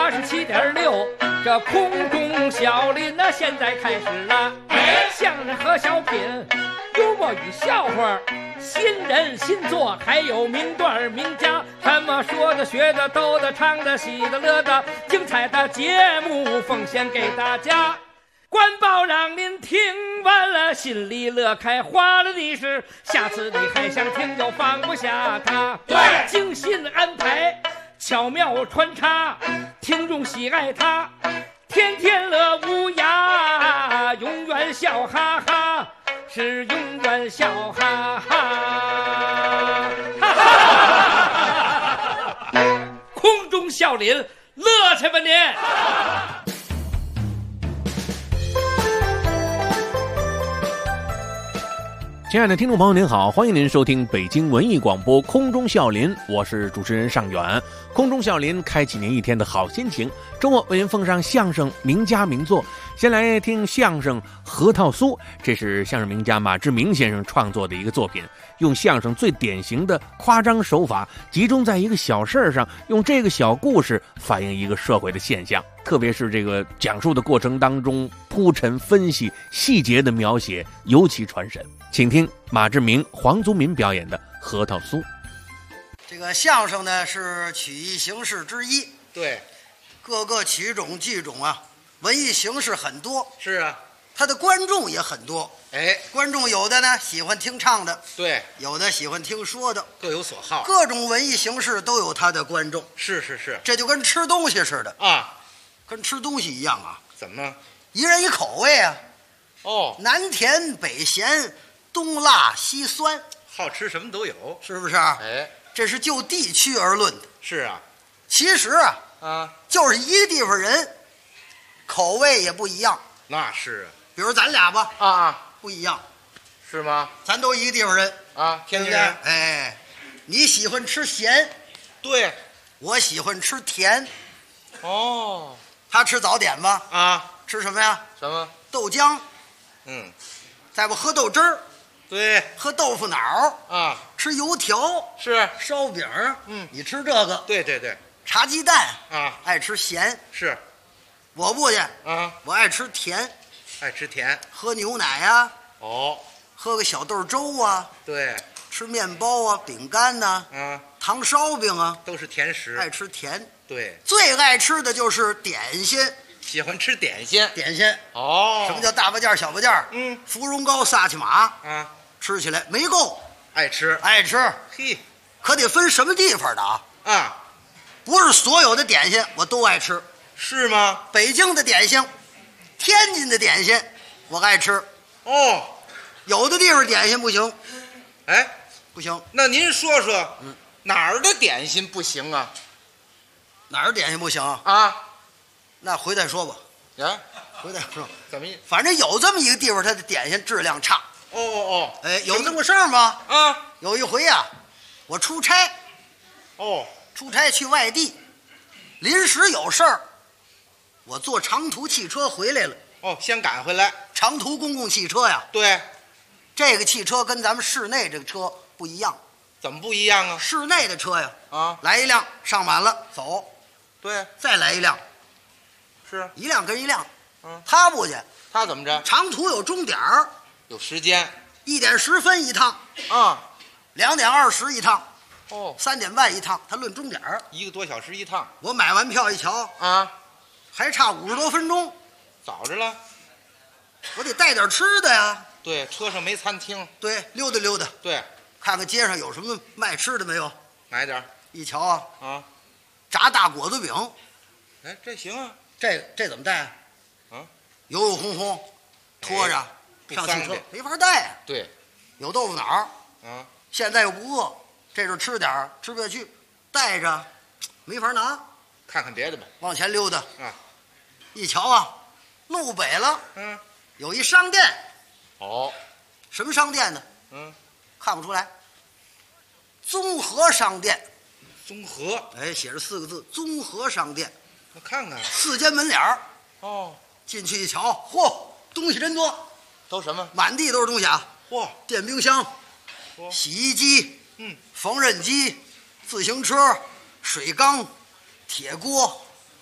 87.6，这空中小林呢，现在开始了。相声和小品，幽默与笑话，新人新作，还有名段名家，什么说的、学的、逗的、唱的、喜的、乐的，精彩的节目奉献给大家。官报让您听完了，心里乐开花了的是，下次你还想听就放不下它。 对， 精心安排，巧妙穿插，听众喜爱它，天天乐无涯，永远笑哈哈，是永远笑哈哈。哈哈，空中笑林，乐去吧您！ 亲爱的听众朋友您好，欢迎您收听北京文艺广播空中笑林，我是主持人尚远。空中笑林开启您一天的好心情，周末为您奉上相声名家名作。先来听相声《核桃酥》，这是相声名家马志明先生创作的一个作品，用相声最典型的夸张手法，集中在一个小事上，用这个小故事反映一个社会的现象，特别是这个讲述的过程当中，铺陈分析细节的描写尤其传神。请听马志明、黄宗民表演的《核桃酥》。 这个相声呢是曲艺形式之一， 对， 各个曲种剧种啊，文艺形式很多， 是啊， 它的观众也很多。 哎， 观众有的呢喜欢听唱的， 对， 有的喜欢听说的， 各有所好， 各种文艺形式都有它的观众。 是是是这就跟吃东西似的啊， 跟吃东西一样啊， 怎么？ 一人一口味啊， 哦， 南甜北咸，东辣西酸， 好吃什么都有， 是不是？ 哎， 这是就地区而论的。 是啊， 其实啊，就是一个地方人，口味也不一样。 那是比如咱俩吧， 啊， 不一样， 是吗？ 咱都一个地方人啊，天津对人不对，哎，你喜欢吃咸， 对， 我喜欢吃甜。 哦， 他吃早点吧， 啊， 吃什么呀？ 什么？ 豆浆， 嗯， 再不喝豆汁儿， 对， 喝豆腐脑， 啊， 吃油条， 是， 烧饼，你吃这个， 对对对， 茶鸡蛋啊， 爱吃咸， 是， 我不去， 啊， 我爱吃甜， 爱吃甜， 喝牛奶呀， 哦， 喝个小豆粥啊， 对， 吃面包啊，饼干呐， 啊， 糖烧饼啊， 都是甜食， 爱吃甜， 对， 最爱吃的就是点心， 喜欢吃点心， 点心。 哦， 什么叫大巴件小巴件？芙蓉糕萨其马啊？ 吃起来没够， 爱吃， 爱吃， 嘿， 可得分什么地方的啊？ 啊， 不是所有的点心我都爱吃， 是吗？ 北京的点心，天津的点心我爱吃， 哦， 有的地方点心不行， 哎， 不行。 那您说说，哪儿的点心不行啊？ 哪儿点心不行啊？ 啊， 那回再说吧， 啊， 回再说。 怎么意？ 反正有这么一个地方，它的点心质量差。 哦哦哎，有这么个事儿吗？ 哦，啊， 有一回呀，我出差去外地，临时有事儿，我坐长途汽车回来了。 哦，先赶回来。 长途公共汽车呀， 对， 这个汽车跟咱们市内这个车不一样。 怎么不一样啊？ 市内的车呀， 啊， 来一辆上满了走， 对， 再来一辆， 是一辆跟一辆。 嗯， 他不去， 他怎么着？ 长途有终点儿有时间 ，1点10分一趟啊 ，2点20一趟哦 ，3点半一趟，他论终点儿。 ，1个多小时一趟我买完票一瞧， 啊， 还差50多分钟， 早着了。 我得带点吃的呀。 对，车上没餐厅， 对，溜达溜达， 对， 看看街上有什么卖吃的没有。 买点一瞧啊， 啊， 炸大果子饼， 哎，这行啊， 这怎么带啊？ 啊， 油油烘烘，拖着上汽车不方便没法带啊。 对， 有豆腐脑， 啊， 现在又不饿，这阵吃点儿吃不下去，带着没法拿， 看看别的吧。 往前溜达啊， 一瞧啊，路北了，有一商店， 哦， 什么商店呢？看不出来，综合商店， 综合， 哎，写着4个字，综合商店， 我看看。 4间门脸儿， 哦， 进去一瞧，嚯，东西真多， 都什么？ 满地都是东西啊！ 嚯， 电冰箱、洗衣机、缝纫机、自行车、水缸、铁锅、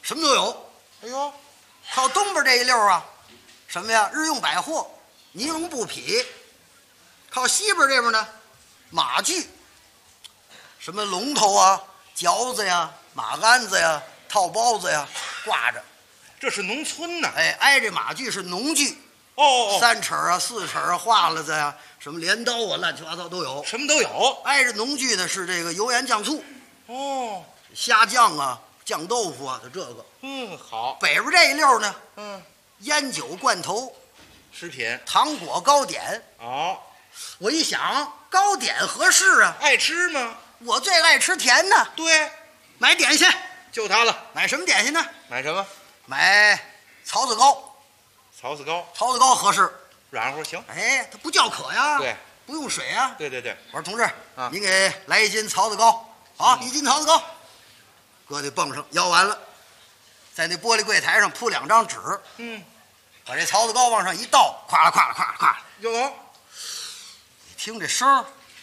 什么都有。 哎呦， 靠东边这一溜啊，什么呀？日用百货、尼龙布匹。靠西边这边呢，马具，什么龙头啊、嚼子呀、马鞍子呀、套包子呀，挂着。 这是农村呢。 哎，挨着马具是农具。 哦， 三尺啊、四尺啊、画了子呀，什么镰刀啊，乱七八糟都有， 什么都有。 挨着农具呢是这个油盐酱醋， 哦， 虾酱啊、酱豆腐啊，就这个。 好。 北边这一溜呢，烟酒罐头、 食品、 糖果糕点。 哦， 我一想，糕点合适啊， 爱吃吗？ 我最爱吃甜的。 对， 买点心， 就它了。 买什么点心呢？ 买什么？ 买槽子糕。 槽子糕， 槽子糕合适， 软乎行。 哎，它不叫渴呀， 对， 不用水啊。 对对对。 我说同志，你给来1斤槽子糕啊，1斤槽子糕，搁那泵上摇完了，在那玻璃柜台上铺2张纸，把这槽子糕往上一倒，咵啦咵啦咵啦咵啦， 有。 你听这声儿，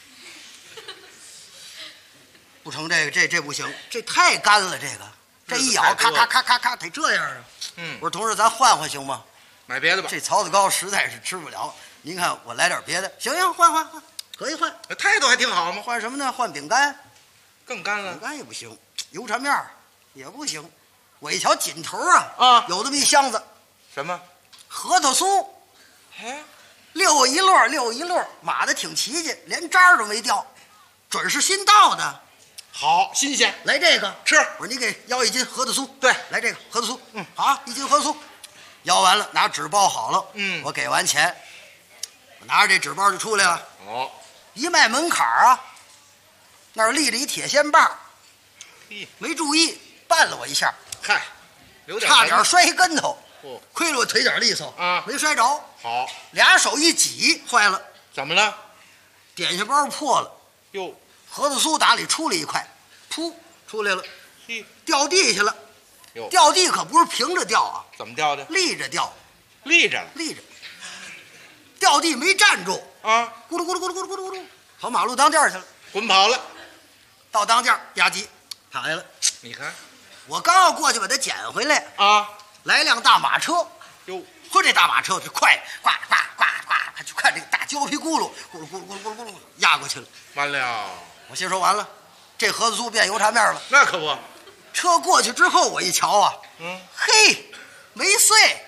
不成，这不行，这太干了，这一咬，咔咔咔咔咔，得这样啊。我说同志，咱换换行吗？ 买别的吧。 这槽子糕实在是吃不了，您看我来点别的。行，换，可以换。 态度还挺好吗？ 换什么呢？换饼干。 更干了。 饼干也不行，油炸面也不行。我一瞧紧头有这么一箱子， 什么？ 核桃酥。 哎， 溜一摞，码的挺齐齐，连渣儿都没掉，准是新到的。 好，新鲜。 来这个吃。 我说你给要1斤核桃酥。 对， 来这个核桃酥。好，1斤核桃酥。要完了，拿纸包好了。我给完钱，我拿着这纸包就出来了。一迈门槛啊，那儿立着一铁线棒，没注意绊了我一下， 嗨， 差点摔一跟头。亏了我腿脚利索啊， 没摔着。 好 ，2手一挤，坏了。 怎么了？ 点心包破了。 哟， 核桃酥打里出了一块，噗，出来了，掉地下了。 哟， 掉地可不是平着掉啊， 怎么掉的？ 立着掉。 立着， 掉地没站住啊， 咕噜咕噜咕噜咕噜咕噜咕噜，跑马路当间去了， 滚跑了。 到当间吧唧躺下了。 你看， 我刚要过去把它捡回来啊， 来辆大马车。 哟， 嚯，这大马车就快，呱呱呱呱，就看这个大胶皮轱辘，咕噜咕噜咕噜咕噜咕噜压过去了。 完了， 我心说完了，这核桃酥变油炸面了。 那可不。 车过去之后，我一瞧啊，嘿，没碎，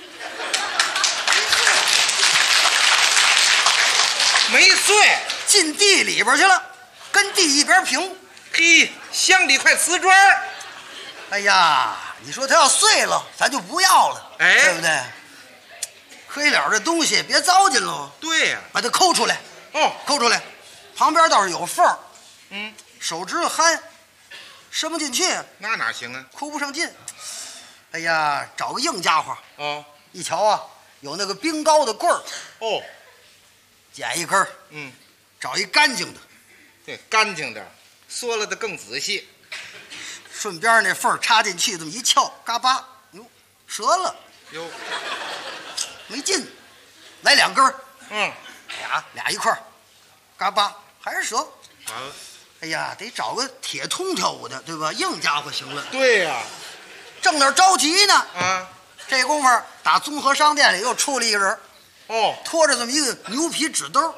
没碎， 进地里边去了，跟地一边平。 嘿，镶里块瓷砖。 哎呀，你说它要碎了，咱就不要了，对不对？亏了这东西别糟践喽。 对呀， 把它抠出来。抠出来，旁边倒是有缝儿。手指头憨，伸不进去。 那哪行啊？ 抠不上劲。哎呀，找个硬家伙。一瞧啊，有那个冰糕的棍儿。捡一根。找一干净的。 对，干净点，缩了的更仔细。 顺边那缝插进去，这么一撬，嘎巴，哟，折了。 哟， 没劲，来2根。俩一块儿，嘎巴还是折。 完了。 哎呀，得找个铁通条的，对吧？硬家伙行了。 对呀， 正那着急呢。这功夫打综合商店里又出了一个人。拖着这么一个牛皮纸兜。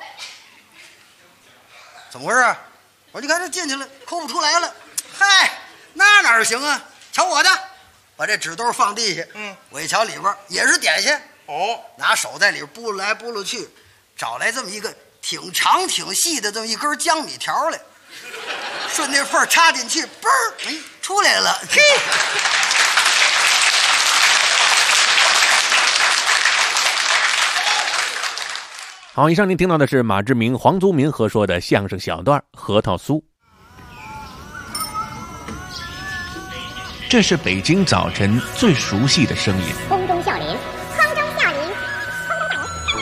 怎么回事？我说你看这进去了，抠不出来了。嗨，那哪行啊？瞧我的，把这纸兜放地下。我一瞧里边也是点心。拿手在里边拨来拨去，找来这么一个挺长挺细的这么一根江米条来，顺那缝插进去，嘣儿，哎，出来了。嘿。 好，以上您听到的是马志明、黄宗民合说的相声小段《核桃酥》。这是北京早晨最熟悉的声音。 空中笑林，空中笑林，空中笑林。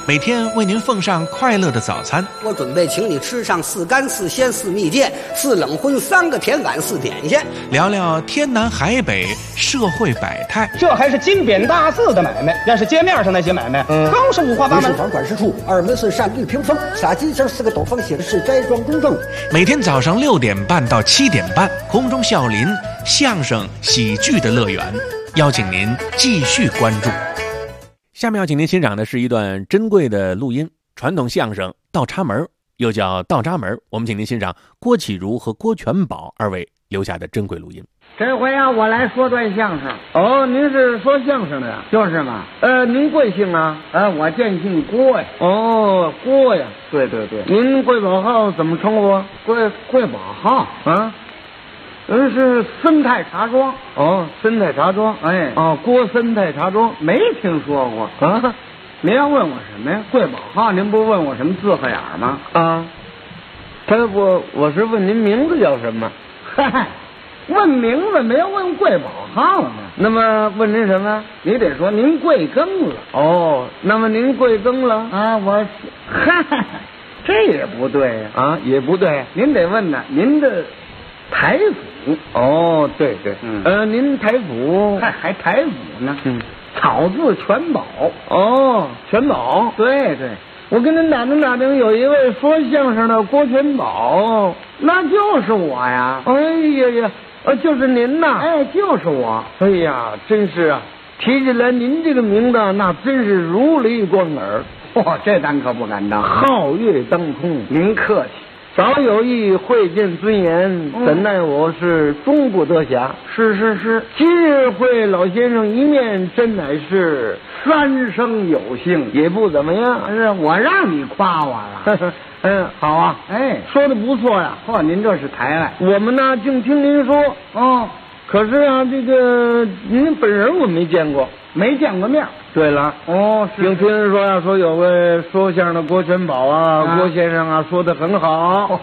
每天为您奉上快乐的早餐。 我准备请你吃上4干4鲜4蜜饯4冷荤3个甜碗4点心， 聊聊天南海北社会百态。 这还是金匾大字的买卖，要是街面上那些买卖，更是五花八门。 房管事处2门是扇绿屏风，撒金星4个斗方写的是斋庄公正。 每天早上6点半到7点半，空中笑林相声喜剧的乐园，邀请您继续关注。下面要请您欣赏的是一段珍贵的录音，传统相声倒插门，又叫倒扎门。我们请您欣赏郭启儒和郭全宝2位留下的珍贵录音。 这回啊，我来说段相声。 哦，您是说相声的呀？ 就是嘛。 您贵姓啊？ 我见姓郭呀。 哦，郭呀。 对对对。 您贵宝号怎么称呼？ 贵宝号啊？ 是森泰茶庄。 哦，森泰茶庄。 哎。 哦，郭森泰茶庄没听说过啊？ 您要问我什么呀？贵宝号，您不问我什么字和眼吗？ 啊。我是问您名字叫什么？ 嗨。问名字没有问贵宝号呢。 那么问您什么？ 你得说您贵庚了。 哦，那么您贵庚了？ 啊，嗨，这也不对呀。 啊，也不对。 您得问呢，您的台府。 哦，对对。您台府还台府呢？草字全宝。 哦，全宝。 对对。 我跟您打听，有一位说相声的郭全宝， 那就是我呀。 哎呀，就是您呐。 哎，就是我。 哎呀，真是啊，提起来您这个名字，那真是如雷贯耳。 这咱可不敢当， 皓月当空。 您客气。 早有意会见尊严，怎奈我是终不得暇。 是， 今日会老先生一面，真乃是三生有幸， 也不怎么样。 是我让你夸我了。 好啊。 哎， 说的不错呀。 您这是抬爱。 我们呢，净听您说。 哦， 可是啊，这个您本人我没见过， 没见过面。 对了。 哦， 净听人说呀，说有位说相声的郭全宝啊，郭先生啊，说的很好。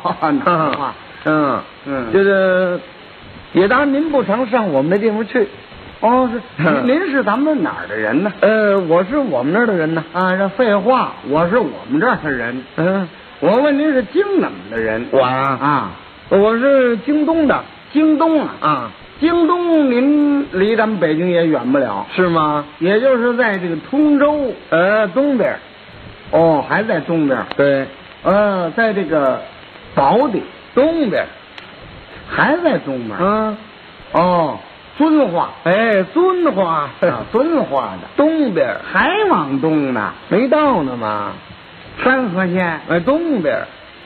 这个也当您不常上我们的地方去。 哦，是。您是咱们哪儿的人呢？ 我是我们那儿的人呢。 啊，这废话，我是我们这儿的人。我问您是京哪么的人？ 我呀？ 啊， 我是京东的。 京东啊？ 啊。 京东，您离咱们北京也远不了， 是吗？ 也就是在这个通州， 东边。 哦，还在东边。 对。 在这个宝坻东边， 还在东边。 哦， 遵化。 哎，遵化， 遵化的东边， 还往东呢， 没到呢嘛。 山河县。 东边。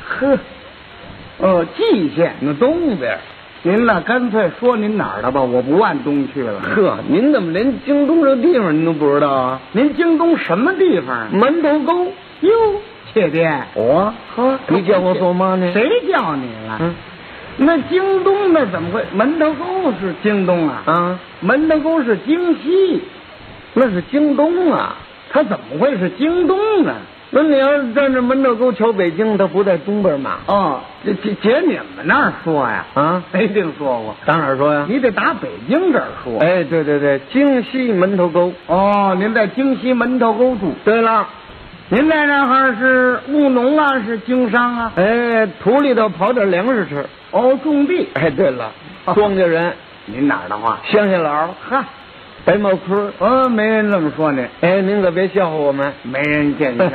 蓟县。 那东边。 您呢，干脆说您哪儿的吧，我不按东去了。 您怎么连京东这地方您都不知道啊？ 您京东什么地方？ 门头沟。 哟，切爹， 你叫我做嘛呢？ 谁叫你了？那京东那怎么会？门头沟是京东啊？ 啊， 门头沟是京西， 那是京东啊， 它怎么会是京东呢？ 那你要是站着门头沟瞧北京，它不在东边吗？ 哦，姐你们那儿说呀？ 啊， 没听说过。 打哪儿说呀？ 你得打北京这儿说。 哎，对，京西门头沟。 哦，您在京西门头沟住。 对了， 您在那儿是务农啊，是经商啊？ 哎，土里头刨点粮食吃。 哦，种地。 哎，对了，庄稼人。 您哪儿的话？ 乡下佬。白毛科。 没人这么说呢。 哎，您可别笑话我们， 没人见笑。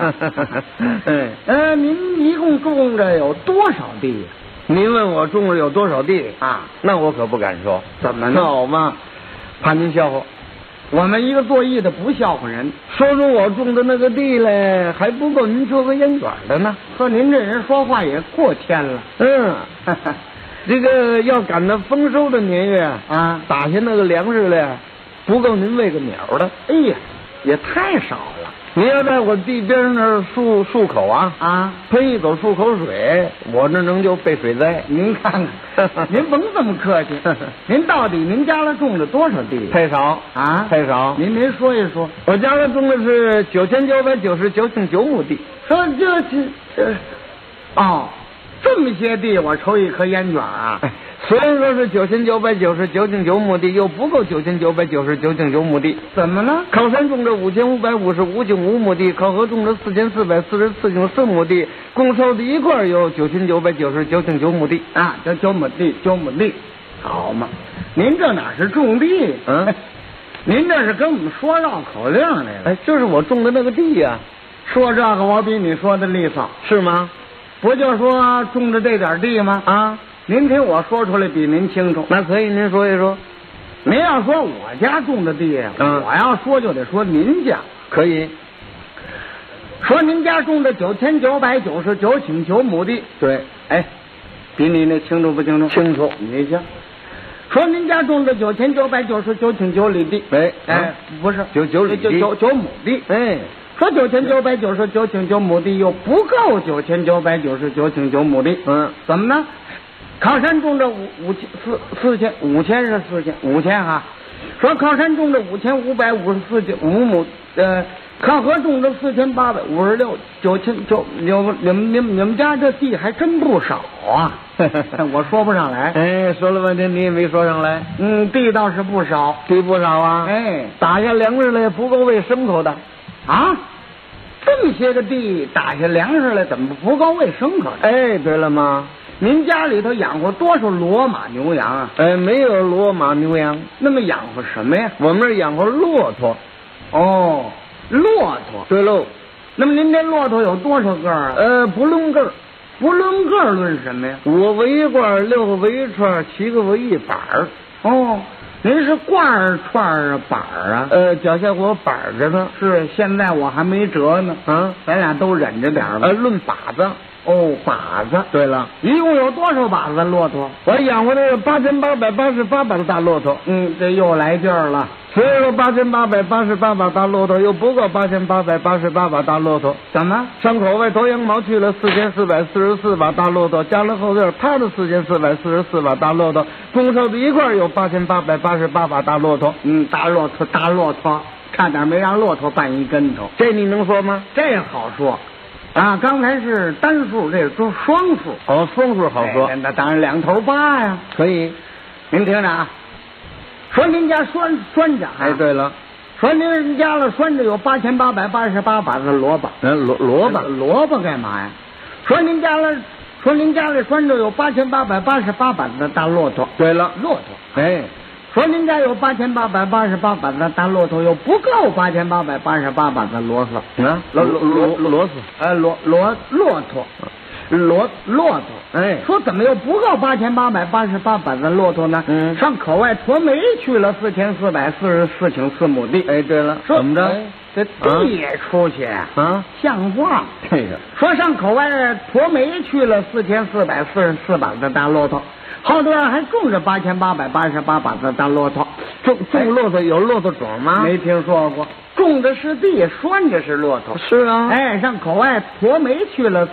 您一共种着有多少地呀？ 您问我种了有多少地啊？ 那我可不敢说。 怎么呢？ 那好嘛，怕您笑话。 我们一个做艺的不笑话人。 说我种的那个地嘞，还不够您做个烟卷的呢。 说您这人说话也过天了。 这个要赶到丰收的年月啊， 打下那个粮食嘞，不够您喂个鸟的。 哎呀，也太少了。 您要在我地边上那儿漱口啊，喷一口漱口水，我这能就备水灾。 您看看，您甭这么客气。您到底您家里种了多少地？ 太少啊， 太少。 您说一说。 我家里种的是9999.9亩地。 说这么些地，我抽一颗烟卷啊。 虽然说是9999亩地，又不够9999亩地。 怎么了？ 靠山种着5555.5亩地，靠河种着4444.4亩地，共凑在一块儿有9999.9亩地啊，这9亩地，好嘛？您这哪是种地？您这是跟我们说绕口令来了。 哎，就是我种的那个地呀。 说这个我比你说的利索， 是吗？ 不就说种的这点地吗？ 啊， 您听我说出来比您清楚。 那可以，您说一说。 您要说我家种的地呀，我要说就得说您家。 可以。 说您家种的9999.9亩地。 对。 哎，比你那清楚不清楚？ 清楚。 你行。说您家种的9999.9里地。 哎， 不是 9里地 ，9亩地。 哎。 说9999.9亩地又不够9999.9亩地，怎么呢？靠山种着5000哈。说靠山种着5554.5亩，靠河种着4856.9000，你们家这地还真不少啊！我说不上来。 哎，说了半天你也没说上来。 地倒是不少， 地不少啊。 哎， 打下粮食来也不够喂牲口的。 啊，这么些个地打下粮食来，怎么不够喂牲口？ 哎，对了吗？ 您家里头养活多少骡马牛羊啊？ 没有骡马牛羊。 那么养活什么呀？ 我们这养活骆驼。 哦，骆驼。 对喽。 那么您这骆驼有多少个啊？ 不论个儿。 不论个儿论什么呀 ？5个围罐，6个围串，7个围一板儿。 哦。您是罐儿串儿板儿啊？ 脚下我板着呢。 是，现在我还没辙呢。咱俩都忍着点吧。 论把子。 哦，把子。 对了， 一共有多少把子骆驼？ 我养活那个8888把的大骆驼。 这又来劲儿了。 虽然说8888把大骆驼，又不够8888把大骆驼。 怎么？ 上口外头羊毛去了4444把大骆驼，加了后边他的4444把大骆驼，共凑在一块有8888把大骆驼。 大骆驼，差点没让骆驼绊一跟头。 这你能说吗？ 这好说。啊，刚才是单数，这是双数。 哦，双数好说。 那当然2头8呀。 可以。 您听着啊，说您家拴着。 哎，对了， 说您家了拴着有8888把子萝卜。萝卜干嘛呀？说您家里拴着有8888把子大骆驼。 对了， 骆驼。 哎。 说您家有8888把子大骆驼，又不够8888把子啰嗦啊，骆驼。哎，说怎么又不够8888把子骆驼呢？上口外驮煤去了4444.4亩地。 哎，对了， 说怎么着？ 这地也出去啊？ 像话？ 这个说上口外驮煤去了4444把子大骆驼。后头还种着8888把子大骆驼， 种骆驼有骆驼种吗？ 没听说过。种的是地，拴着是骆驼。 是啊。 哎，上口外驮煤去了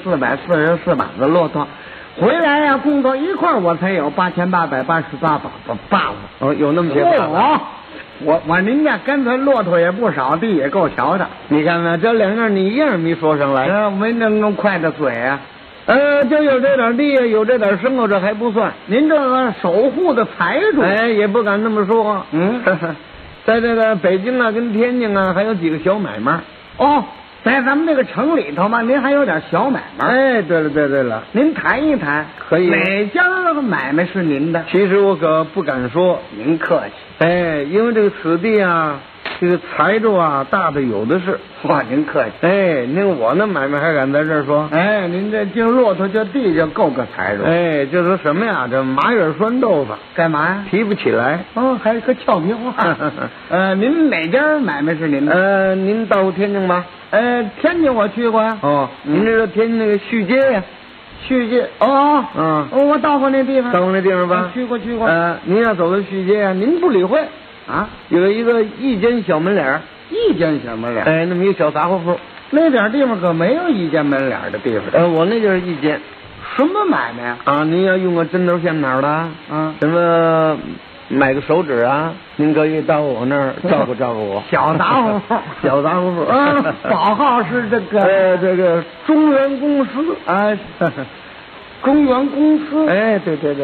4444把子骆驼，回来呀，共到一块儿我才有8888把子。 哦，有那么些把子。 我您家干脆骆驼也不少，地也够瞧的。 你看看这2样你一样没说上来。 没能快的嘴啊。 就有这点地，有这点牲口，这还不算。 您这个守护的财主， 哎，也不敢那么说。在这个北京啊，跟天津啊，还有几个小买卖。 哦，在咱们这个城里头嘛，您还有点小买卖。 哎，对了， 您谈一谈。 可以。 哪家那个买卖是您的？ 其实我可不敢说。 您客气。 哎，因为这个此地啊，这个财主啊，大的有的是。 哇，您客气。 哎，我那买卖还敢在这儿说？ 哎，您这净骆驼这地就够个财主。 哎，就说什么呀？这麻叶拴豆腐， 干嘛呀？ 提不起来。 哦，还有个俏皮话。您哪家买卖是您的？ 您到过天津吗？ 天津我去过呀。 哦，您知道天津那个续街呀？ 续街哦，我到过那地方。 到过那地方吧？ 去过。 您要走到续街啊，您不理会啊？ 有一个一间小门脸。 一间小门脸， 哎，那么一个小杂货铺， 那点地方可没有一间门脸的地方。 我那就是一间。 什么买卖呀？ 啊，您要用个针头线脑的，什么买个手指啊，您可以到我那儿照顾照顾我。 小杂货铺， 小杂货铺。 宝号是这个中原公司。 中原公司。 哎，对。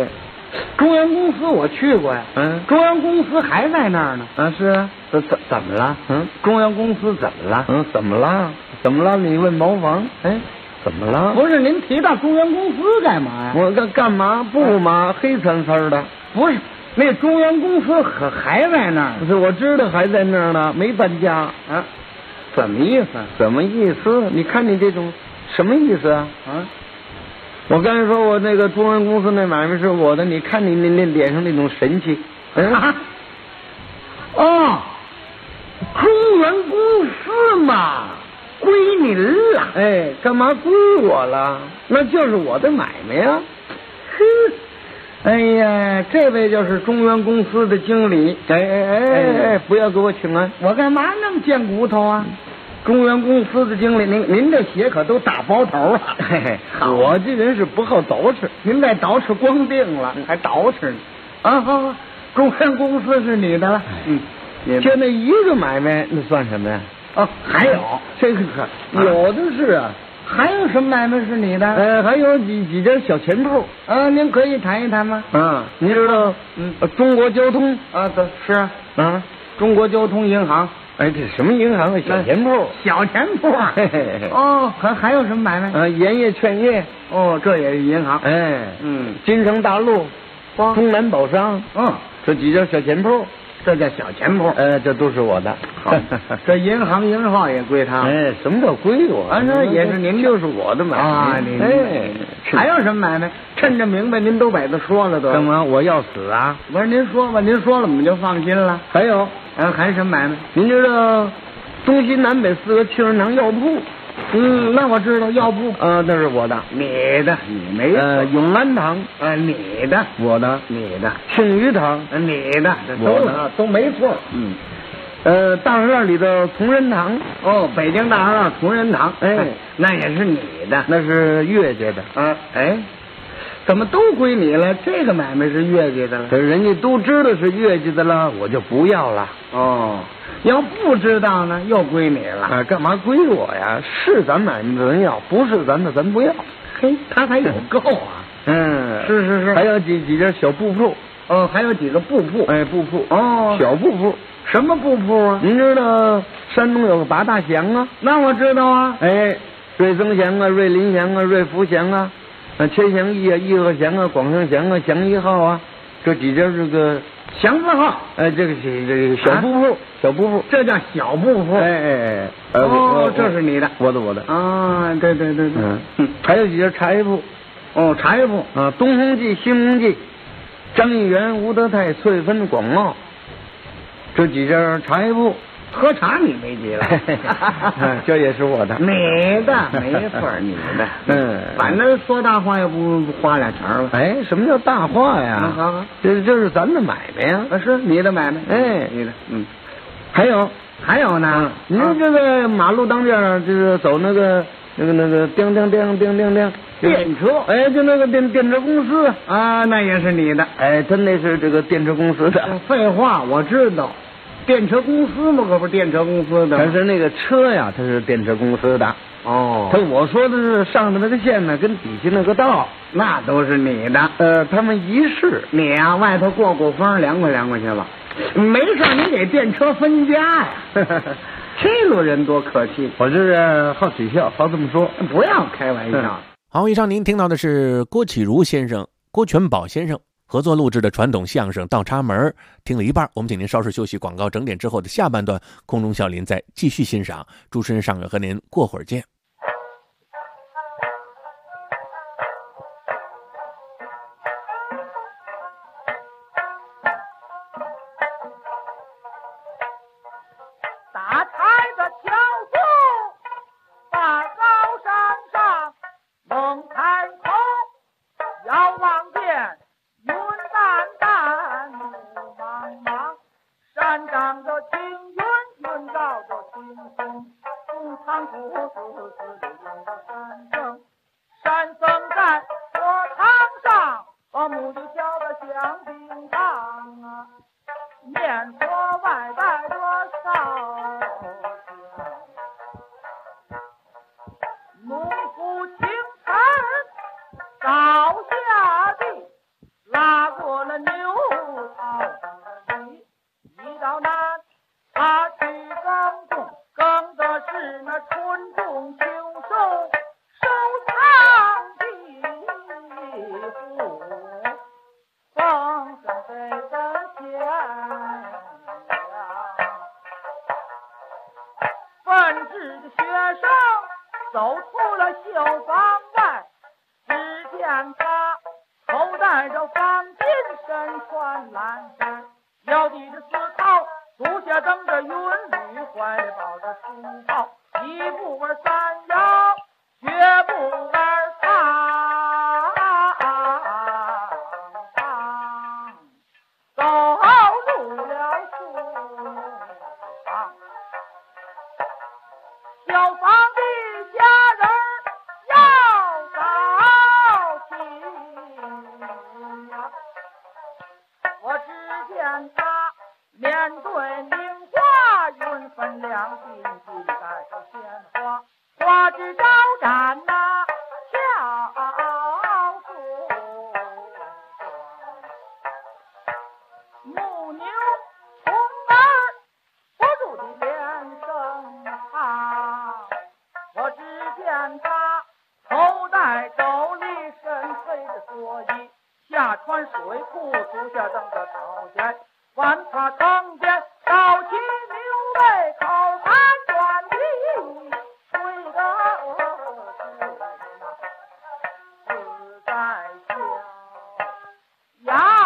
中原公司我去过呀，中原公司还在那儿呢。 啊，是啊，怎么了？ 中原公司怎么了？ 怎么了？怎么了？你问茅房？哎，怎么了？ 不是您提到中原公司干嘛呀？ 我干嘛不嘛？黑森森的。 不是，那中原公司可还在那儿。 不是，我知道还在那儿呢，没搬家啊。怎么意思？ 什么意思？你看你这种什么意思啊？我刚才说我那个中原公司那买卖是我的，你看你那脸上那种神气。 哦，中原公司嘛，归您了。 哎，干嘛归我了？那就是我的买卖呀。 哎呀，这位就是中原公司的经理。 哎，不要给我请安， 我干嘛那么贱骨头啊？中原公司的经理，您这鞋可都大包头啊！ 嘿嘿，我这人是不好捯饬， 您再捯饬光腚了，还捯饬呢？啊，好，中原公司是你的了。 就那一个买卖，那算什么呀？ 哦，还有这个有的是啊。 还有什么买卖是你的？ 还有几家小钱铺啊，您可以谈一谈吗？ 您知道，中国交通啊，是啊，中国交通银行。 哎，这什么银行啊？小钱铺， 小钱铺。哦，还有什么买卖？ 盐业、劝业。 哦，这也是银行。 哎，金城大陆、中南宝商，这几家小钱铺。 这叫小钱铺， 这都是我的。 好，这银行银号也归他。 哎，什么叫归我？ 那也是您， 就是我的买卖啊。还有什么买卖？趁着明白，您都把它说了都。 干嘛？我要死啊？ 不是，您说吧，您说了我们就放心了。 还有， 还什么买卖？ 您知道东西南北4个气儿囊药铺？ 那我知道药铺。 那是我的。 你的，你没永安堂。 你的， 我的。 你的。 庆余堂。 你的，我的都没错。 大栅栏里的同仁堂。 哦，北京大栅栏同仁堂。哎，那也是你的。 那是岳家的。 怎么都归你了？这个买卖是岳家的了。 可是人家都知道是岳家的了，我就不要了。 哦，要不知道呢，又归你了。 干嘛归我呀？是咱买卖的人要，不是咱的咱不要。 嘿，他还有够啊！是， 还有几家小布铺。 还有几个布铺。 布铺。 小布铺。什么布铺啊？ 您知道山东有个8大祥啊？ 那我知道啊。 瑞增祥啊，瑞林祥啊，瑞福祥啊。千祥义啊，义和祥啊，广盛祥啊，祥一号啊，这几家这个祥字号。 这个小布铺，小布铺， 这叫小布铺。这是你的， 我的啊，对。 还有几家茶叶铺。 茶叶铺东红记、新红记、张义元、吴德泰、翠芬、广茂，这几家茶叶铺。 喝茶你没急了， 这也是我的， 你的没错，你的，反正说大话也不花2钱了。 什么叫大话呀？这是咱的买卖呀， 是你的买卖，你的，还有呢， 您这个马路当间就是走那个叮叮电车，就那个电车公司啊，那也是你的， 他那是这个电车公司的。 废话，我知道。电车公司嘛，可不是电车公司的。 但是那个车呀，它是电车公司的。我说的是上面那个线呢，跟底下那个道， 那都是你的。 他们一式。 你呀，外头过风，凉快去吧。没事，你给电车分家呀。这路人多可气。 我这是好取笑，好这么说， 不要开玩笑。 好，以上您听到的是郭启儒先生、郭全宝先生合作录制的传统相声《倒插门》，听了一半，我们请您稍事休息，广告整点之后的下半段，空中笑林再继续欣赏。主持人尚远和您过会儿见。 大台子挑夫把高山上猛抬头，遥望见云淡淡雾茫茫，山长着青云，云罩着青松，中堂古寺寺里有个山僧，山僧在佛堂上把目的挑得像冰糖啊，面佛外带着烧香，农夫清晨早下地拉过较难。他去耕种，耕的是那春种秋收，收藏几户，丰盛给人献呀。本职的学生走出了绣房外，只见他头戴着方巾，身穿蓝衫，腰系着丝绦，足下蹬着云履，怀里抱着书包，一不玩三摇，绝不玩唱，走入了书房。小房的家人要早起呀，我只见他面对菱花云分两鬓鬓带着鲜花，花枝招展呐，俏树母牛从儿不住的连声唱，我只见他头戴斗笠，身黑的蓑衣，下穿水裤，足下蹬着草鞋，翻胯蹬肩，倒骑牛背，口喊转蹄，吹得自在笑呀。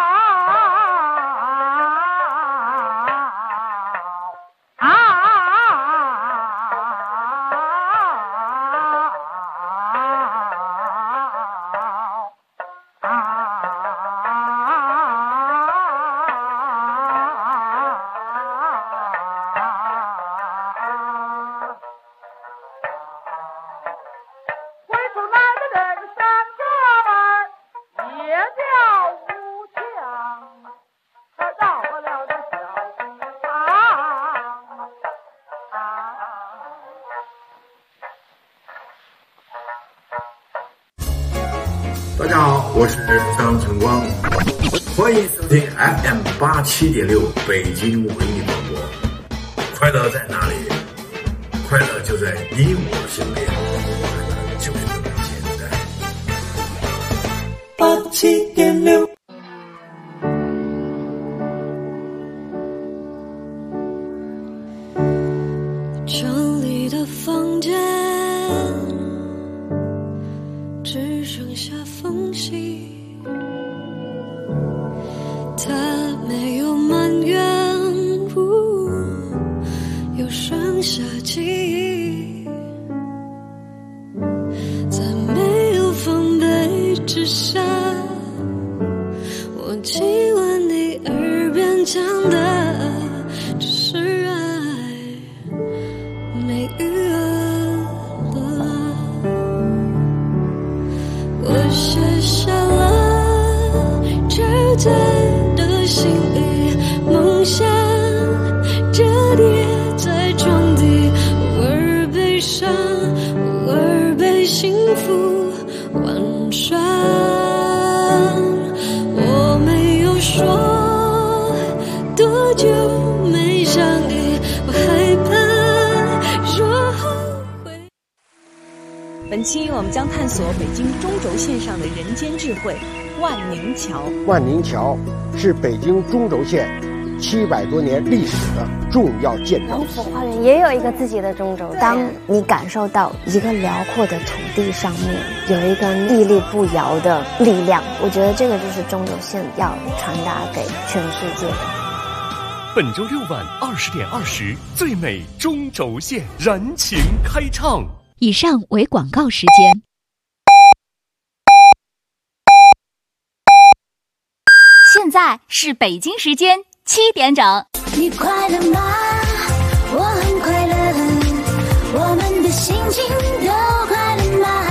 大家好，我是张晨光，欢迎收听 FM87.6 北京文艺广播。快乐在哪里？快乐就在你我身边，快乐就是这么简单。87.6。 城里的房间只剩下缝隙，他没有埋怨，又剩下记忆，在没有防备之下，我亲吻你耳边讲的只是爱，没余额了。我写下了只在的心里，梦想折叠在床底，偶尔悲伤，偶尔被幸福玩耍。我没有说多久没相依，我害怕说后悔。 本期我们将探索北京中轴线上的人间智慧——万宁桥。 万宁桥是北京中轴线700多年历史的重要建筑。 王府花园也有一个自己的中轴线。当你感受到一个辽阔的土地上面有一个屹立不摇的力量，我觉得这个就是中轴线要传达给全世界的。 本周6晚20点20，最美中轴线燃情开唱。 以上为广告时间。 现在是北京时间7点整。 你快乐吗？我很快乐，我们的心情都快乐吗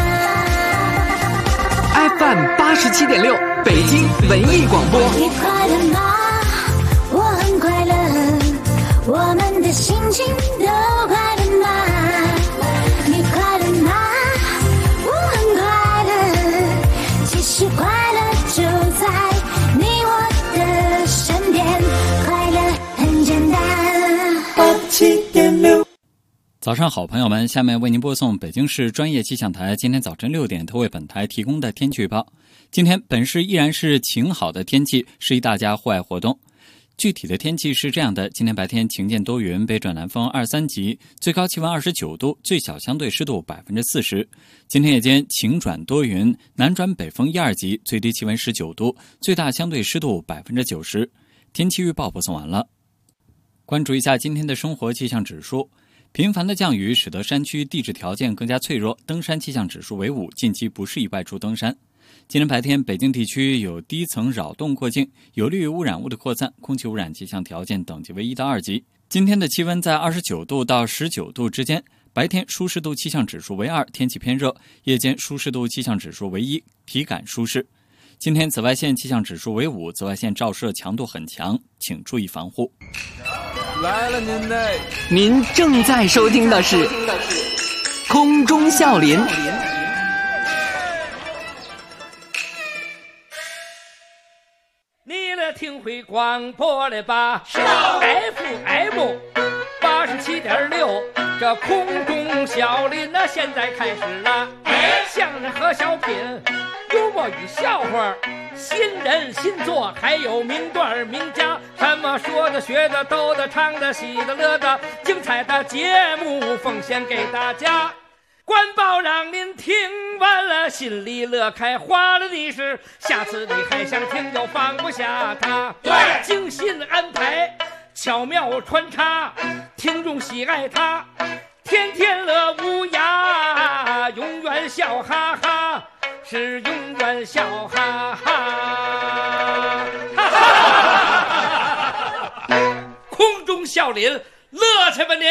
？FM 87.6，北京文艺广播。 你快乐吗？我很快乐，我们的心情都快乐吗？你快乐吗？我很快乐，其实快乐就在你我的身边，快乐很简单。 87.6。 早上好，朋友们，下面为您播送北京市专业气象台今天早晨6点特为本台提供的天气预报。今天本市依然是晴好的天气，适宜大家户外活动。具体的天气是这样的：今天白天晴间多云，北转南风2、3级，最高气温29度，最小相对湿度40%。今天夜间晴转多云，南转北风1、2级，最低气温19度，最大相对湿度90%。天气预报播送完了。关注一下今天的生活气象指数。频繁的降雨使得山区地质条件更加脆弱，登山气象指数为5，近期不适宜外出登山。今天白天，北京地区有低层扰动过境，有利于污染物的扩散，空气污染气象条件等级为1到2级。今天的气温在29度到19度之间，白天舒适度气象指数为2，天气偏热；夜间舒适度气象指数为1，体感舒适。今天紫外线气象指数为5，紫外线照射强度很强，请注意防护。 来了您正在收听的是空中笑林。 你来听会广播了吧？是啊 ，FM 87.6，这空中笑林那现在开始了。相声和小品，幽默与笑话，新人新作，还有名段名家，什么说的、学的、逗的、唱的、喜的、乐的，精彩的节目奉献给大家。官报让您听完了，心里乐开花了的是，下次你还想听就放不下它。对，精心安排，巧妙穿插，听众喜爱它，天天乐无涯，永远笑哈哈，是永远笑哈哈。空中笑林，乐去吧您！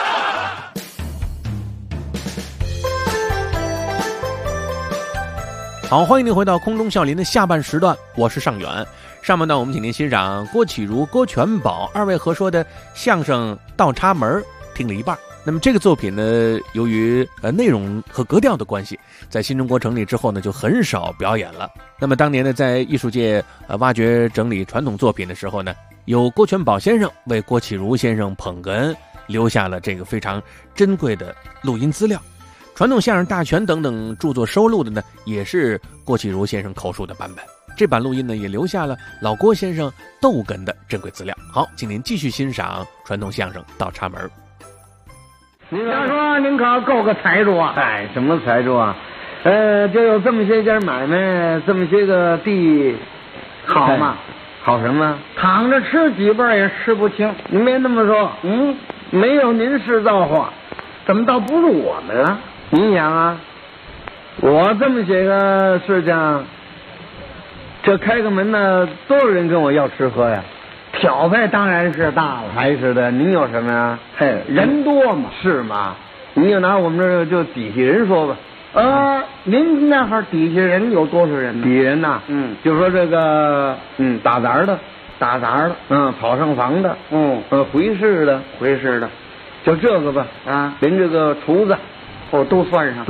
好，欢迎您回到空中笑林的下半时段，我是尚远。上半段我们请您欣赏郭启儒、郭全宝二位合说的相声《倒插门》，听了一半。那么这个作品呢，由于内容和格调的关系，在新中国成立之后呢，就很少表演了。那么当年呢，在艺术界挖掘整理传统作品的时候呢，有郭全宝先生为郭启儒先生捧个恩，留下了这个非常珍贵的录音资料。传统相声大全等等著作收录的呢，也是郭启儒先生口述的版本。这版录音呢，也留下了老郭先生逗哏的珍贵资料。好，请您继续欣赏传统相声《倒插门》。 假说您可够个财主啊！ 哎，什么财主啊？就有这么些家买卖，这么些个地， 好嘛？ 好什么？ 躺着吃几辈也吃不清。 您别那么说，没有您是造化， 怎么倒不是我们了？ 您想啊，我这么些个事情，这开个门呢，多少人跟我要吃喝呀？ 挑费当然是大了， 还是的。您有什么呀？ 嘿，人多嘛， 是吗？您就拿我们这就底下人说吧。 您那哈底下人有多少人呢？ 底下人呐，就说这个，打杂的，跑上房的，回市的，就这个吧，连这个厨子， 都算上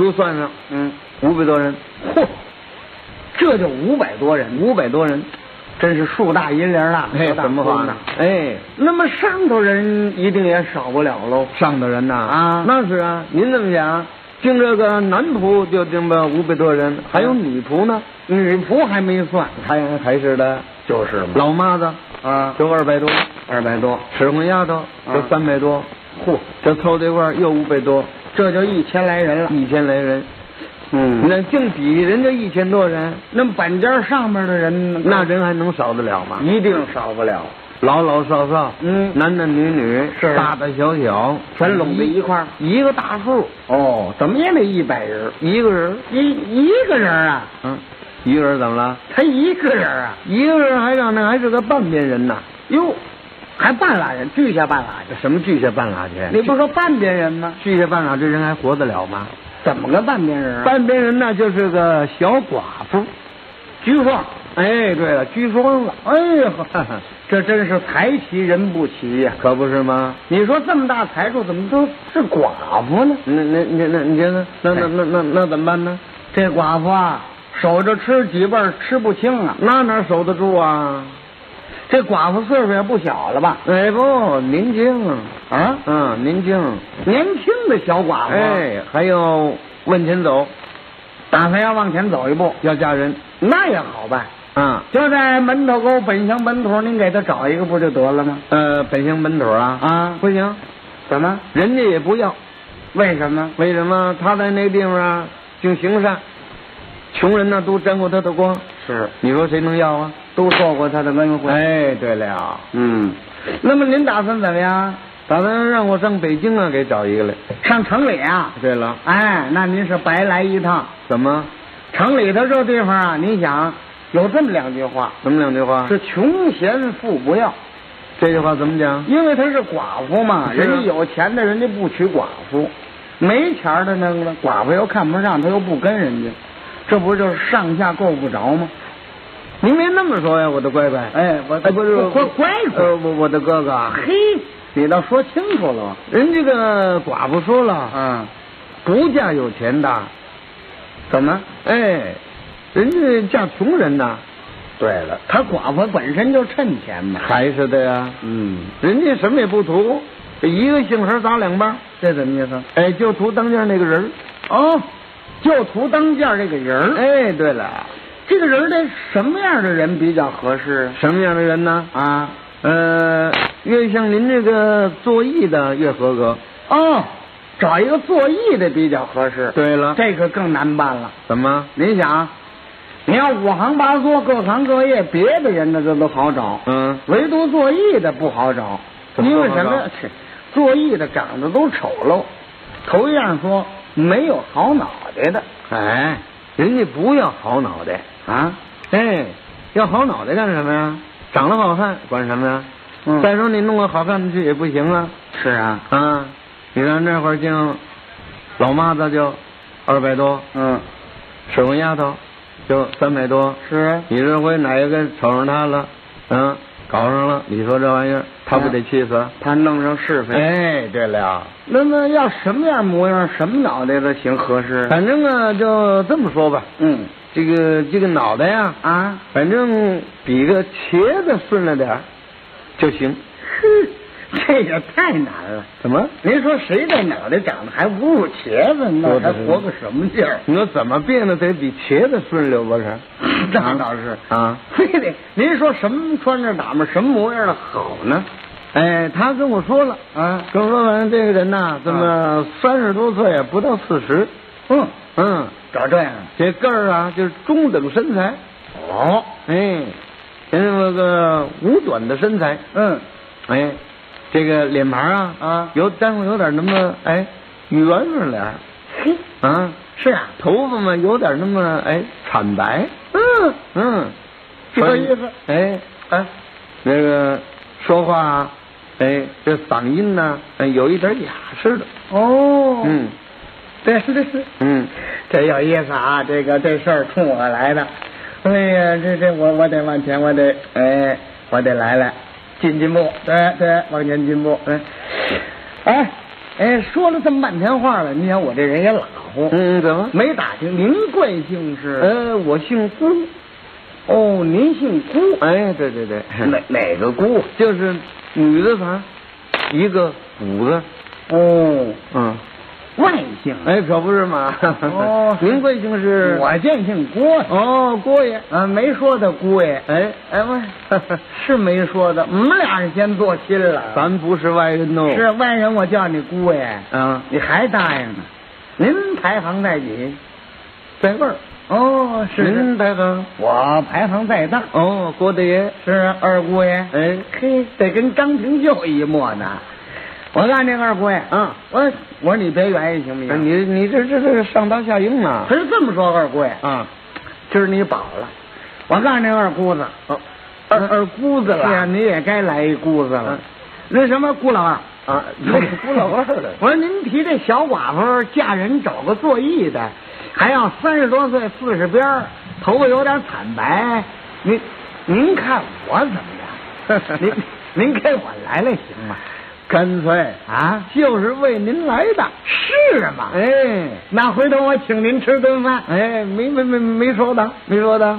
，500多人， 嚯，这就500多人，真是树大银铃大， 什么话呢？ 那么上头人一定也少不了喽。 上头人呐，那是啊。您这么想，净这个男仆就这么500多人，还有女仆呢， 女仆还没算， 还是的， 就是嘛。 老妈子就200多，使唤丫头就300多，这凑这块又500多， 这就1000来人了 ，1000来人。那净底下人就1000多人， 那么本家上面的人， 那人还能少得了吗？ 一定少不了， 老老少少，男男女女， 是大大小小， 全拢在一块儿， 一个大数。 怎么也得100人， 一个人， 一个人啊， 一个人怎么了？ 他一个人啊， 一个人还让那还是个半边人呐。 哟，还半拉人，锯下半拉去？ 什么锯下半拉去？ 你不说半边人吗？ 锯下半拉，这人还活得了吗？ 怎么个半边人？ 半边人那就是个小寡妇， 居双。 对了，居双了。 这真是财齐人不齐呀， 可不是吗？ 你说这么大财主，怎么都是寡妇呢？ 你觉得那怎么办呢？ 这寡妇啊，守着吃几辈吃不清啊， 那哪守得住啊？ 这寡妇岁数也不小了吧？ 哎不，年轻啊， 年轻的小寡妇。 哎，还要往前走， 打算要往前走一步， 要嫁人， 那也好办。 就在门头沟本乡本土，您给他找一个不就得了吗？ 本乡本土不行， 怎么？ 人家也不要， 为什么？ 为什么？他在那个地方净行善，穷人呢都沾过他的光， 是， 你说谁能要啊？ 都受过他的恩惠。 哎，对了， 那么您打算怎么样？ 打算让我上北京给找一个来， 上城里啊？ 对了， 哎，那您是白来一趟。 怎么？ 城里头这地方您想有这么2句话。 怎么2句话？ 是穷嫌富不要。 这句话怎么讲？ 因为他是寡妇嘛，人家有钱的人家不娶寡妇，没钱的那个寡妇又看不上，他又不跟人家，这不就是上下够不着吗？ 您别那么说呀，我的乖乖。 哎，不是乖， 我的哥哥。 嘿，你倒说清楚了。 人这个寡妇说了，不嫁有钱的。 怎么？ 哎，人家嫁穷人呐。 对了，他寡妇本身就趁钱嘛。 还是的呀。人家什么也不图，一个杏核砸2瓣， 这怎么意思？ 哎，就图当家那个人。 就图当家这个人。 哎，对了。 这个人得什么样的人比较合适？ 什么样的人呢？越像您这个做艺的越合格。 找一个做艺的比较合适。 对了， 这个更难办了。 怎么？ 您想，你要5行8作，各行各业，别的人呢这都好找，唯独做艺的不好找。因为什么？做艺的长得都丑陋。头一样说，没有好脑袋的。 哎，人家不要好脑袋。要好脑袋干什么呀？长得好看管什么呀？再说你弄个好看的去也不行啊。 是啊， 你看那会儿净老妈子就200多，水混丫头就300多。 是， 你这回哪一个瞅上他了？搞上了，你说这玩意儿他不得气死？ 他弄上是非。 哎，对了， 那么要什么样模样、什么脑袋的行合适？ 反正就这么说吧。这个脑袋呀，反正比个茄子顺了点就行。 这也太难了。 怎么？ 您说谁这脑袋长得还不如茄子，那还活个什么劲儿？ 你说怎么变得得比茄子顺溜不是？ 那倒是非得您说什么穿着打扮什么模样的好呢？ 哎，他跟我说了跟我说反正这个人呐，这么30多岁不到40。 找这样， 这个儿就是中等身材。那个五短的身材。这个脸盘有单位有点那么圆润脸。 是啊， 头发嘛有点那么惨白。 有意思。 那个说话这嗓音呢有一点哑似的。 对，这有意思啊！这事儿冲我来的。哎呀，这我得往前，我得来进步。对，往前进步。说了这么半天话了，你想我这人也拉乎。 怎么？ 没打听您贵姓是？ 我姓辜。 您姓辜？ 对。 哪个辜？ 就是女字旁一个谷字。 外姓。 可不是嘛。您贵姓是？ 我见姓郭。 郭爷。 没说的姑爷。是没说的。我们俩人先做亲了。 咱不是外人哦。 是外人，我叫你姑爷。你还答应呢？您排行在几？ 在2。 是。 您排行？ 我排行在大。 郭大爷是2姑爷。得跟张廷秀一模呢。我告诉你2姑爷，我说你别愿意行不行？ 你这上当下应啊！ 他是这么说，2姑爷今儿你饱了，我告诉你2姑子，二姑子了，是啊，你也该来一姑子了。那什么姑老二姑老二了。 我说您提这小寡妇嫁人找个做艺的，还要30多岁40边，头发有点惨白，您看我怎么样？您给我来行吗？ 干脆就是为您来的。 是吗？那回头我请您吃顿饭。 没说的。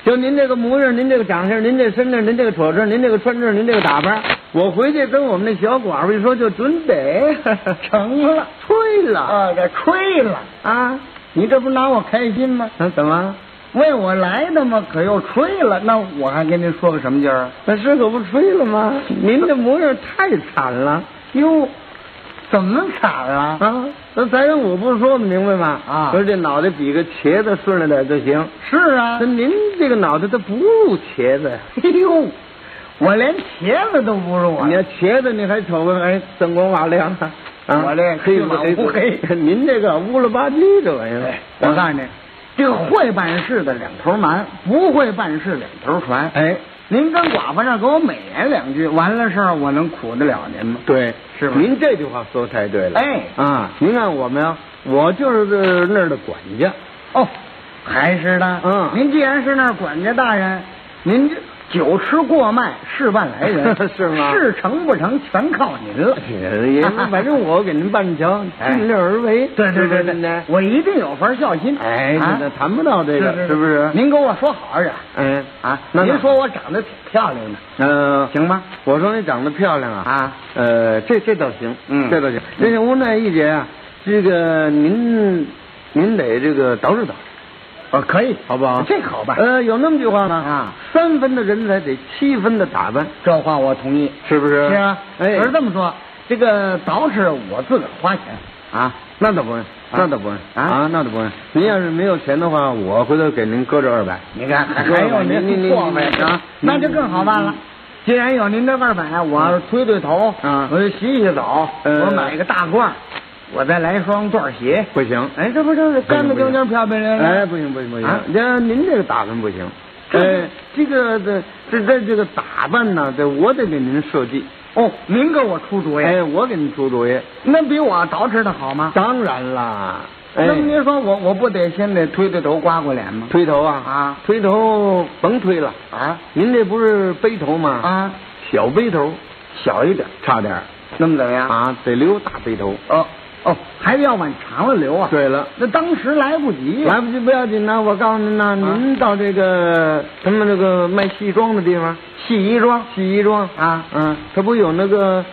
就您这个模样，您这个长相，您这身子，您这个瞅着，您这个穿着，您这个打扮，我回去跟我们那小寡妇一说，就准得成了， 吹了啊，这吹了啊！你这不拿我开心吗？ 怎么？ 为我来的吗？可又吹了，那我还跟您说个什么劲儿？ 那是可不吹了吗？您这模样太惨了哟！怎么惨了啊？那咱人我不是说的明白吗？ 啊， 说这脑袋比个茄子顺了点就行。 是啊， 那您这个脑袋它不如茄子呀。 哎呦，我连茄子都不如啊！ 你要茄子你还瞅个哎锃光瓦亮啊？ 我这黑不黑不黑？您这个乌了吧唧这玩意儿。 我告诉你，这个会办事的两头瞒，不会办事两头传。 哎。 您跟寡妇那给我美言两句，完了事儿我能苦得了您吗？ 对， 是吧？ 您这句话说太对了。 哎， 啊，您看我们呀，我就是那儿的管家。 哦，还是的。 嗯， 您既然是那儿管家大人，您这酒吃过脉，事半来人， 是吗？ 事成不成全靠您了。 也反正我给您办成，尽力而为。 对对对对，我一定有份孝心。 哎，那谈不到这个，是不是？ 您给我说好点。 哎啊，您说我长得挺漂亮的，行吗？ 我说你长得漂亮啊。 啊， 这倒行，这倒行。这无奈一姐啊，这个您得这个捯饬捯饬。 可以， 好不好？ 这好办。 有那么句话呢啊，3分的人才得7分的打扮， 这话我同意， 是不是？ 是啊， 哎， 可是这么说，这个捯饬我自个儿花钱啊，那倒不用，那倒不用啊，那倒不用。您要是没有钱的话，我回头给您搁这200。 你看，还有您破费啊，那就更好办了。既然有您这200，我推推头，我就洗澡，我买个大褂。我再来双缎鞋， 不行。 哎，这不是干干净净、漂漂亮亮？ 哎，不行不行不行！您这个打扮不行。哎，这个打扮呢，我得给您设计。 哦，您给我出主意。 哎，我给您出主意。 那比我捯饬的好吗？ 当然啦。 那么您说我不得先得推推头、刮刮脸吗？ 推头啊啊！推头甭推了啊！您这不是背头吗？啊，小背头，小一点，差点。 那么怎么样啊？得留大背头。 哦，还是要往长了留啊？ 对了， 那当时来不及， 来不及不要紧呐。我告诉您呐，您到这个他们那个卖戏装的地方， 洗衣装啊，他不有那个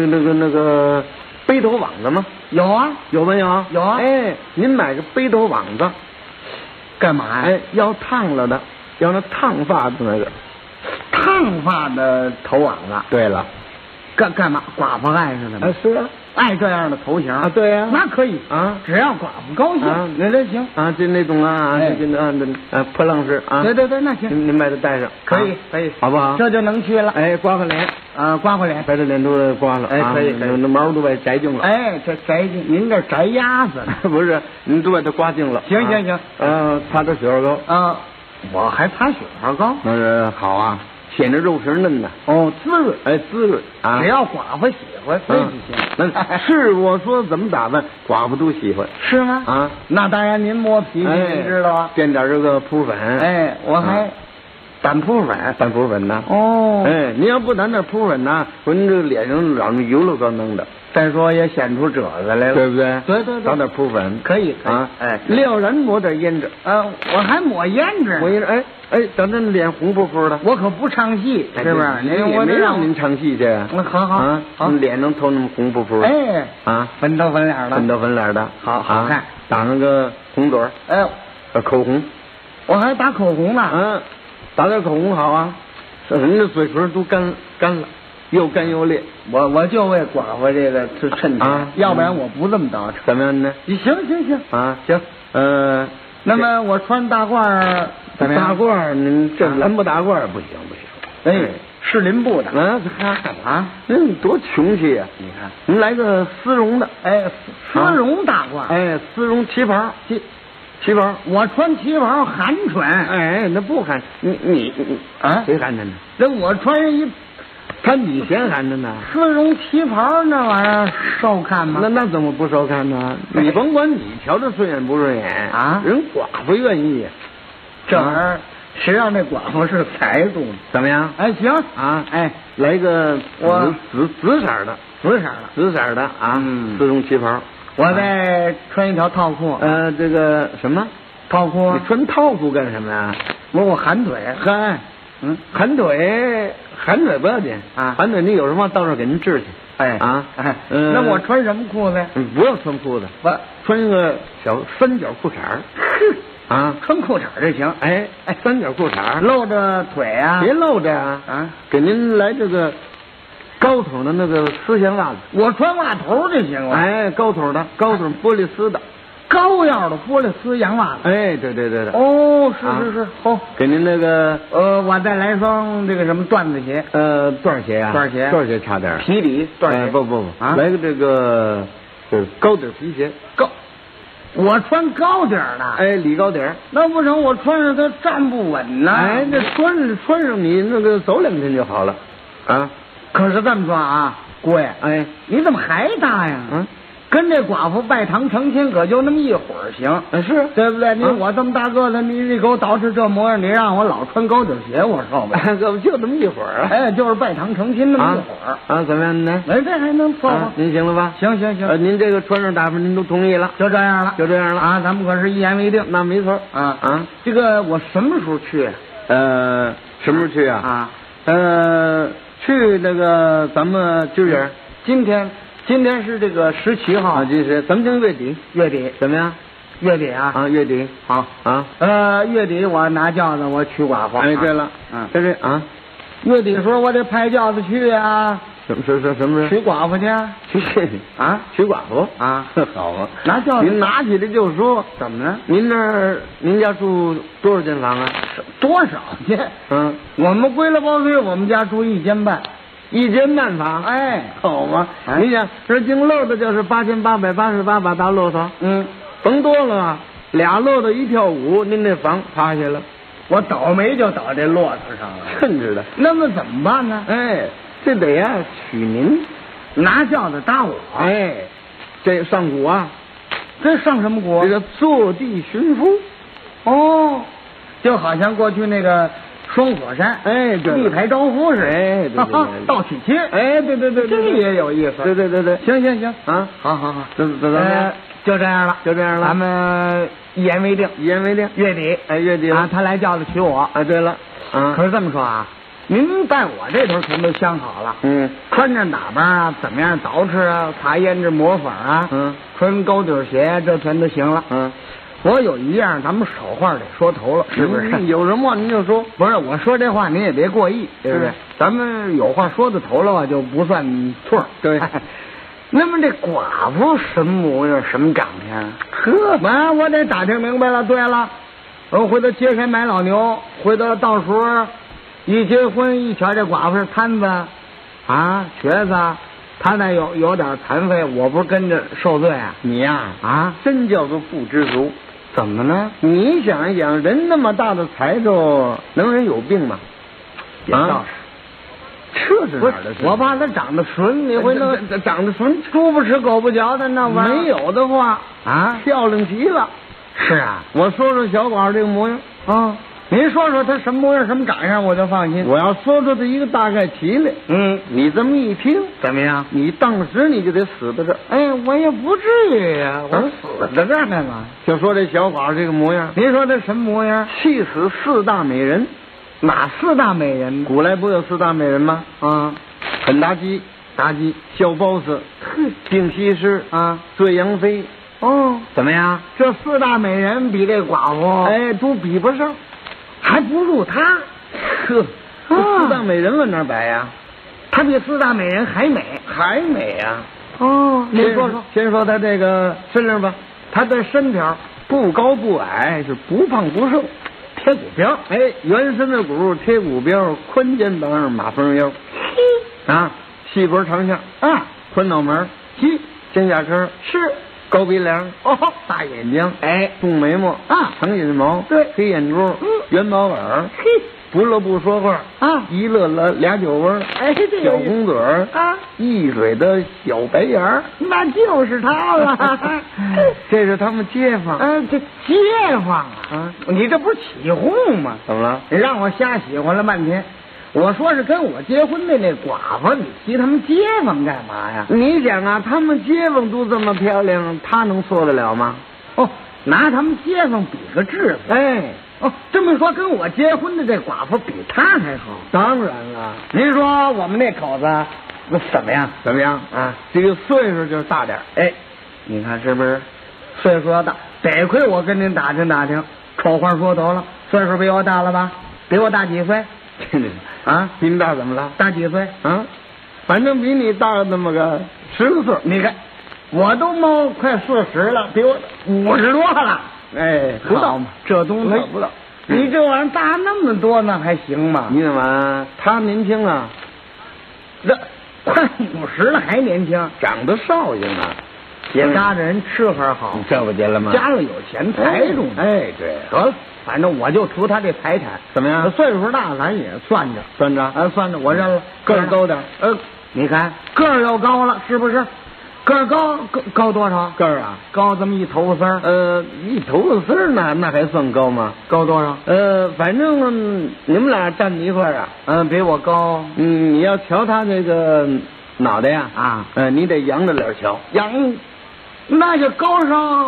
背头网子吗？ 有啊， 有没有？ 有啊。 哎，您买个背头网子， 干嘛呀？ 哎，要烫了的，要那烫发的那个， 烫发的头网子。 对了。 干嘛？寡妇爱似的吗？ 是啊， 爱这样的头型啊，对呀， 那可以啊，只要寡妇高兴，那行啊，就那种啊，破浪式啊， 对，那行， 您把它带上， 可以， 好不好？ 这就能去了。 哎，刮刮脸啊，刮刮脸， 把这脸都刮了， 哎，可以， 那毛都把摘净了。 哎，这摘净，您这摘鸭子不是？您都把它刮净了。 行， 擦点雪花膏啊，我还擦雪花膏， 那是好啊。显着肉皮嫩的滋润， 哎，滋润啊！ 只要寡妇喜欢，那就行。 那是我说怎么打扮，寡妇都喜欢， 是吗？ 啊， 那当然，您摸脾气，您知道啊。 垫点这个扑粉， 哎，我还掸扑粉呢。 哦，哎，您要不掸点扑粉呢，您这脸上老是油了高能的。 再说也显出褶子来了， 对不对？ 对， 找点扑粉， 可以啊。 哎， 料然抹点胭脂， 我还抹胭脂， 哎，等着脸红扑扑的。 我可不唱戏，是不是？ 我没让您唱戏去。 那好， 脸能透那么红扑扑的。 哎， 啊， 粉头粉脸的， 好看， 打上个红嘴儿， 哎， 口红， 我还打口红呢， 打点口红好啊，人家嘴唇都干了。又干又裂， 我就为寡妇这个是趁钱，要不然我不这么捯饬。 怎么样呢？ 行啊，行， 那么我穿大褂怎么样？ 大褂您这蓝布大褂不行， 哎，是林布的啊，多穷气呀！你看，您来个丝绒的， 哎，丝绒大褂， 哎，丝绒旗袍，旗袍， 我穿旗袍寒碜， 哎，那不寒，你啊，谁寒碜呢？ 那我穿一。 看你嫌寒碜呢？ 丝绒旗袍那玩意儿受看吗？ 那怎么不受看呢？你甭管你瞧着顺眼不顺眼啊， 人寡妇愿意。 这玩意儿谁让那寡妇是财主？ 怎么样？ 哎，行啊，哎，来个紫色的啊，丝绒旗袍。 我再穿一条套裤。 这个什么？ 套裤啊？ 你穿套裤干什么呀？ 我寒腿。 嗨，寒腿不要紧啊，寒腿你有什么到这儿给您治去。 哎啊， 那我穿什么裤子呀？ 不要穿裤子，穿一个小三角裤衩儿。啊， 穿裤衩就行。 哎，三角裤衩露着腿啊？ 别露着啊！给您来这个高筒的那个丝线袜子。 我穿袜头就行了。 哎，高筒玻璃丝的。 高腰的玻璃丝洋袜子。 哎，对。 哦，是，好。 给您那个我再来双这个什么缎子鞋。 缎鞋啊？缎鞋差点。 皮底缎鞋。 不，来个这个就是高底皮鞋。 我穿高底的。 哎，里高底。 那不成，我穿上它站不稳呐。 哎，这穿上你那个走2天就好了。啊， 可是这么说啊，姑爷， 哎， 你怎么还搭呀？跟这寡妇拜堂成亲，可就那么一会儿行， 是对不对？我这么大个子，你给我捯饬这模样，你让我老穿高底鞋，我受不了。 可不就那么一会儿啊？ 哎，就是拜堂成亲那么一会儿啊？怎么样呢？ 哎，这还能凑合？ 您行了吧？ 行。 您这个穿上打扮，您都同意了， 就这样了啊！ 咱们可是一言为定。 那没错啊！这个我什么时候去？ 什么时候去啊？去那个咱们今儿今天是这个17号啊，咱们月底怎么样？ 月底啊， 月底好啊。 月底我拿轿子我娶寡妇。 哎，对了，这是啊， 月底时候我得派轿子去啊。 什么事？ 娶寡妇去啊？ 娶寡妇啊？ 好啊， 拿轿子。 您拿起来就说。 怎么了？ 您家住多少间房啊？ 多少间？我们归了包堆，我们家住1间半。 1间半房， 哎， 好吗？你想这净漏的就是8888把大骆驼，甭多了，2骆驼1跳舞，您那房趴下了。 我倒霉就倒这骆驼上了， 甚至的。 那么怎么办呢？ 哎，这得呀娶您， 拿轿子搭我。 哎，这上鼓啊， 这上什么鼓？ 这个坐地寻夫。 哦，就好像过去那个。双锁山， 哎， 力排招夫似的， 哎，对， 倒娶亲， 哎，对， 这也有意思， 对， 行啊，好，就这样了，咱们一言为定，月底， 月底啊，他来轿子娶我， 哎，对了， 可是这么说啊，您在我这头全都相好了，穿着打扮啊，怎么样捯饬啊，擦胭脂抹粉啊，穿高底鞋，这全都行了，我有一样，咱们手话得说头了，是不是？ 有什么话您就说。 不是，我说这话您也别过意，对不对？咱们有话说到头了就不算错。 对。 那么这寡妇什么模样，什么长相？呵，我得打听明白了。对了，我回头揭开买老牛，回头到时候一结婚一瞧这寡妇是摊子啊，瘸子。他那有点残废，我不是跟着受罪啊？ 你呀真叫做不知足。 怎么呢？ 你想一想，人那么大的财主，能人有病吗？ 也倒是，这是哪儿的事？ 我怕他长得纯，你会那长得纯， 猪不吃狗不嚼的那玩意儿。 没有的话啊， 漂亮极了。 是啊， 我说说小宝这个模样啊。您说说他什么模样，什么长相，我就放心。 我要说出他一个大概齐来，你这么一听怎么样？ 你当时你就得死在这儿。 哎，我也不至于呀，我死在这儿干嘛？ 就说这小宝这个模样， 您说他什么模样？ 气死4大美人。 哪4大美人？ 古来不有4大美人吗？肯达基、小 boss、定西施啊、醉杨妃。 哦， 怎么样？ 这4大美人比这寡妇， 哎，都比不上。 还不如他， 呵，4大美人往哪摆呀？ 他比4大美人还美呀！ 哦，你说说， 先说他这个身量吧。 他的身条不高不矮，是不胖不瘦， 贴骨膘。 哎，圆身的骨，贴骨膘，宽肩膀，马蜂腰，细脖长项，宽脑门，尖下颏， 是。 高鼻梁，大眼睛， 哎， 重眉毛，长眼毛， 对， 黑眼珠，元宝耳，不乐不说话，一乐了俩酒窝， 哎， 小红嘴儿，一嘴的小白眼儿， 那就是他了。 这是他们街坊， 这街坊啊，你这不是起哄吗？ 怎么了？ 你让我瞎喜欢了半天。我说是跟我结婚的那寡妇，你提他们街坊干嘛呀？ 你想啊，他们街坊都这么漂亮，他能错得了吗？ 哦， 拿他们街坊比个智慧。 哎， 哦，这么说跟我结婚的这寡妇比他还好。 当然了。 您说我们那口子那怎么样？ 怎么样啊？这个岁数就是大点。 哎，你看是不是？岁数要大，得亏我跟您打听打听。丑话说头了，岁数比我大了吧？比我大几岁？ 啊，比你大怎么了？ 大几岁？ 啊，反正比你大那么个10个岁。 你看，我都猫快40了，比我50多了。 哎，不到嘛， 这东西不到。 你这玩意儿大那么多，那还行吗？ 你怎么他年轻啊？ 这快50了还年轻， 长得少行啊。 也搭着人吃喝好， 这不结了吗？ 家里有钱财主。 哎，对， 得了，反正我就图他这财产， 怎么样？ 岁数大，咱也算着， 算着， 算着，我认了。 个儿高点， 你看个儿又高了，是不是？个儿高多少？ 个儿啊， 高这么一头发丝一头发丝那还算高吗？ 高多少？ 反正你们俩站在一块儿啊， 比我高。 你要瞧他这个脑袋呀，你得扬着脸瞧， 那就高上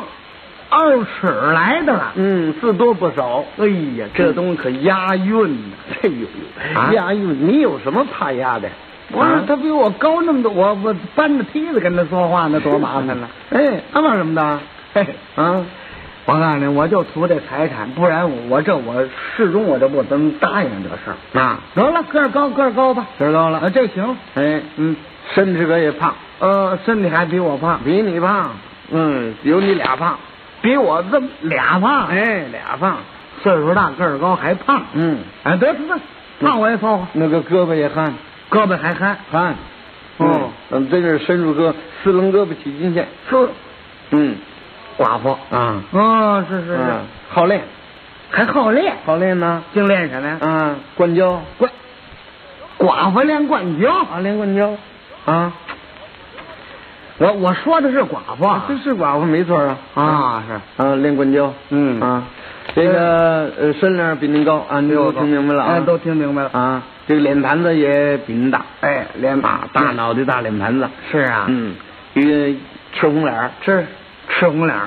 2尺来的了。 字多不少。 哎呀，这东西可押韵呢。 哎呦，押韵！你有什么怕押的？ 不是，他比我高那么多，我搬着梯子跟他说话，那多麻烦了。 哎，他玩什么的？ 嘿，我告诉你，我就图这财产，不然我始终我就不怎么答应这事儿啊。 得了，个儿高吧， 个儿高了， 这行了。 哎，身体可也胖， 身体还比我胖， 比你胖，有你俩胖， 比我这么俩胖， 哎，俩胖， 岁数大，个儿高还胖，哎，得，胖我也凑合。 那个胳膊也憨， 胳膊还憨， 这是伸出胳4棱胳膊起筋线， 是，寡妇啊， 是， 好练， 还好练呢， 净练什么呀？ 灌胶， 寡妇练灌胶啊，练灌胶啊。 我说的是寡妇， 这是寡妇没错啊。 是练灌胶，这个身量比您高啊，你都听明白了啊？ 都听明白了啊。这个脸盘子也比您大， 哎，脸大脑袋大脸盘子， 是啊， 这个吃红脸， 吃红脸，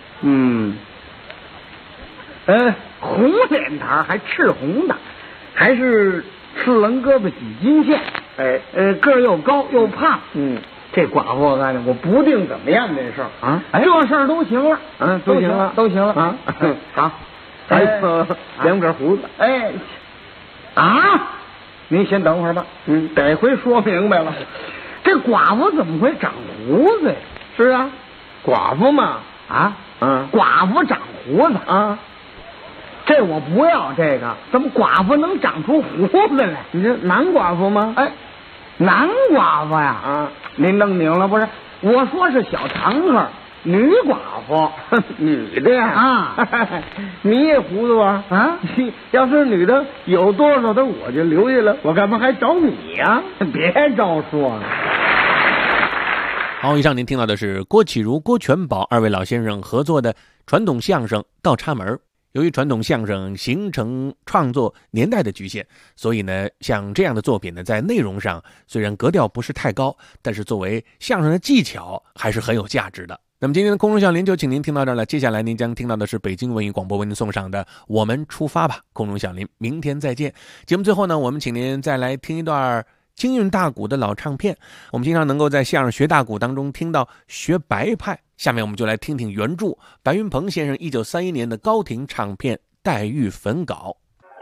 红脸盘还赤红的，还是4棱胳膊几筋线， 哎， 个儿又高又胖，这寡妇我告诉你，我不定怎么样这事儿啊， 这事儿都行了， 都行了啊，好， 还有2根胡子， 哎，您先等会儿吧，得回说明白了，这寡妇怎么会长胡子呀？ 是啊，寡妇嘛， 寡妇长胡子啊， 这我不要这个，怎么寡妇能长出胡子来？ 你这男寡妇吗？ 哎，男寡妇呀，您弄拧了不是？我说是小堂客，女寡妇， 女的呀你也糊涂啊？要是女的有多少的我就留下了，我干嘛还找你呀？ 别招说了。 好，以上您听到的是郭启儒、郭全宝2位老先生合作的传统相声《倒插门》。由于传统相声形成创作年代的局限，所以呢，像这样的作品呢，在内容上虽然格调不是太高，但是作为相声的技巧还是很有价值的。那么今天的空中笑林就请您听到这儿了，接下来您将听到的是北京文艺广播为您送上的《我们出发吧》，空中笑林，明天再见。节目最后呢，我们请您再来听一段京韵大鼓的老唱片。我们经常能够在相声学大鼓当中听到学白派，下面我们就来听听原著白云鹏先生1931年的高亭唱片《黛玉焚稿》。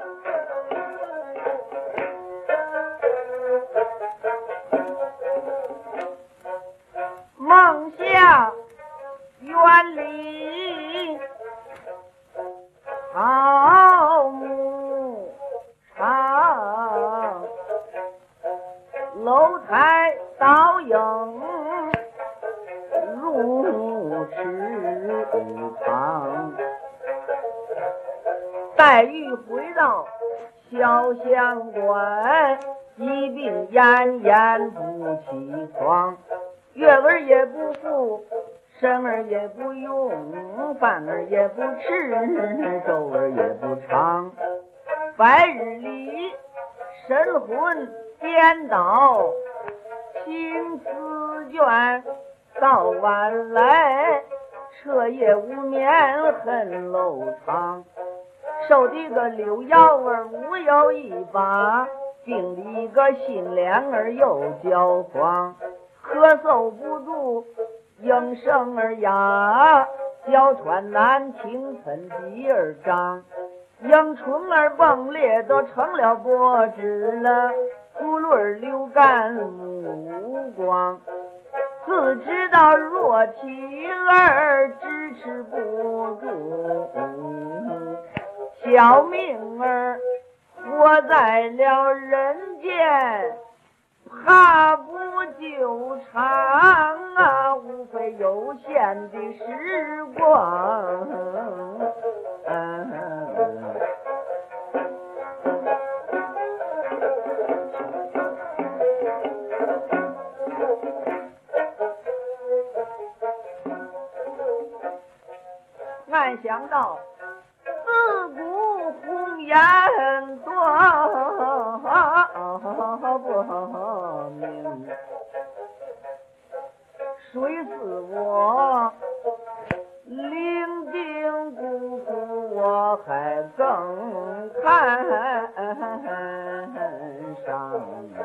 梦想园里草木长，楼台倒影如池塘，黛玉回到潇湘馆，疾病奄奄不起床，月儿也不复，生儿也不用，饭儿也不吃，粥儿也不尝，白日里神魂颠倒，心思倦，早晚来彻夜无眠很lâu长，受的个六爻儿无有一把，病里一个心凉儿又焦慌，咳嗽不住应声儿哑，脚喘难听喷鼻儿张，迎春儿崩裂都成了脖子了，骨轮流干目光，自知道弱体儿支持不住，小命儿活在了人间，怕不就长啊，无非有限的时光。暗想到自古红颜多不明，谁似我伶仃辜负，我还更看上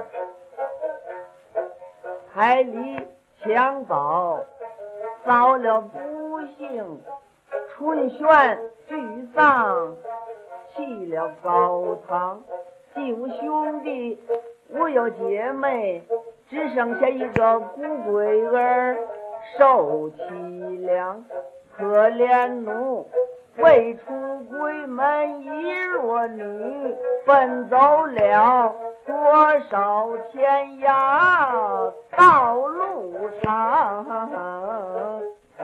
海里襁褓遭了不幸，春轩沮丧弃了高堂，既无兄弟无有姐妹，只剩下一个孤鬼儿受凄凉，可怜奴未出闺门已弱女，奔走了多少天涯道路长。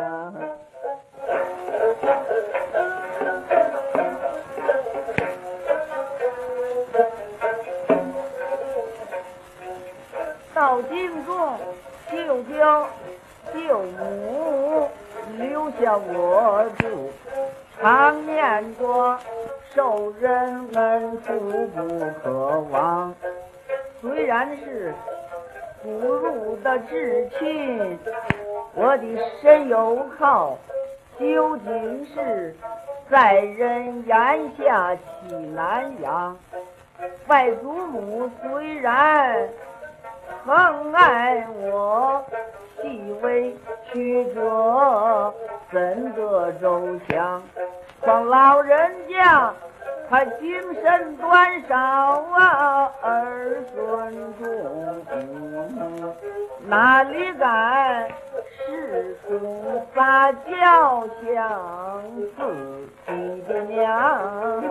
到京中舅舅舅母留下我住，常念着受人恩处不可忘，虽然是不入的至亲，我的身有靠，究竟是在人眼下气难养。外祖母虽然疼爱我，细微曲折怎得周详，况老人家他精神短少啊，儿孙中哪里敢世俗撒娇像自己的娘。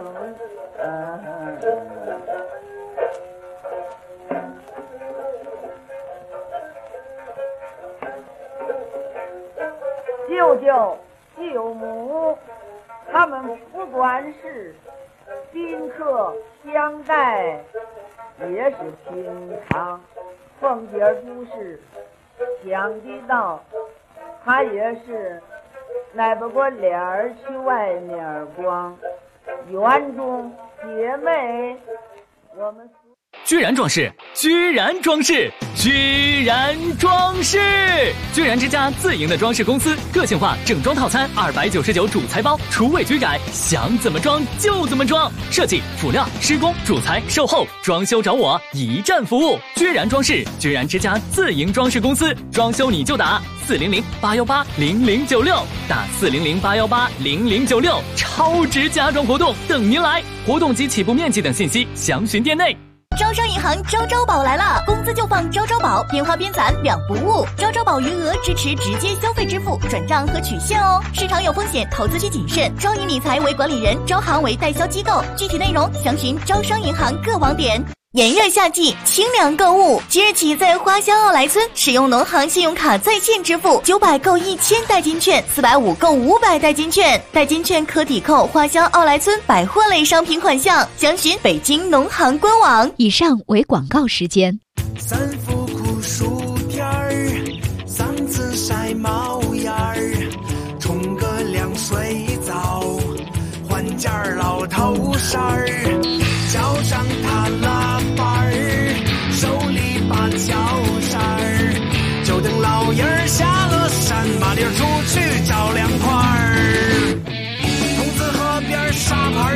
舅舅舅母他们不管是宾客相待也是平常，凤姐不是想得到，他也是耐不过脸儿去外面光，园中姐妹我们居然装饰，居然装饰，居然装饰！居然之家自营的装饰公司，个性化整装套餐299主材包，厨卫居改，想怎么装就怎么装，设计、辅料、施工、主材、售后、装修找我，一站服务。居然装饰，居然之家自营装饰公司，装修你就打400-818-0096，打400-818-0096，超值家装活动等您来，活动及起步面积等信息详询店内。 招商银行招招宝来了，工资就放招招宝，边花边攒两不误。招招宝余额支持直接消费支付、转账和取现哦。市场有风险，投资需谨慎。招银理财为管理人，招行为代销机构。具体内容详询招商银行各网点。炎热夏季，清凉购物，即日起在花乡奥莱村使用农行信用卡在线支付，900购1000代金券，450购500代金券，代金券可抵扣花乡奥莱村百货类商品款项。详询北京农行官网。 以上为广告时间。 三伏酷暑天儿，嗓子晒冒烟儿，冲个凉水澡，换件老头衫儿，脚上踏拉板儿，手里把脚扇儿，就等老爷儿下了山，麻溜出去找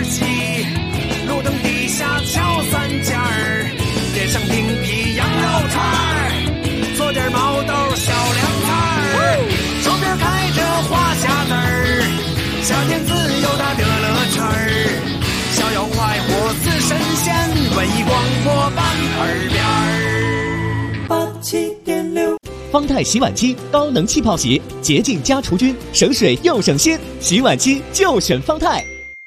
起，路灯底下敲三件儿，点上冰皮羊肉串儿，做点毛豆小凉菜儿，手边开着花匣子儿，夏天自由它的乐趣儿，逍遥快活似神仙，文艺广播伴耳边儿87.6。 方太洗碗机高能气泡洗，洁净加除菌，省水又省心，洗碗机就选方太。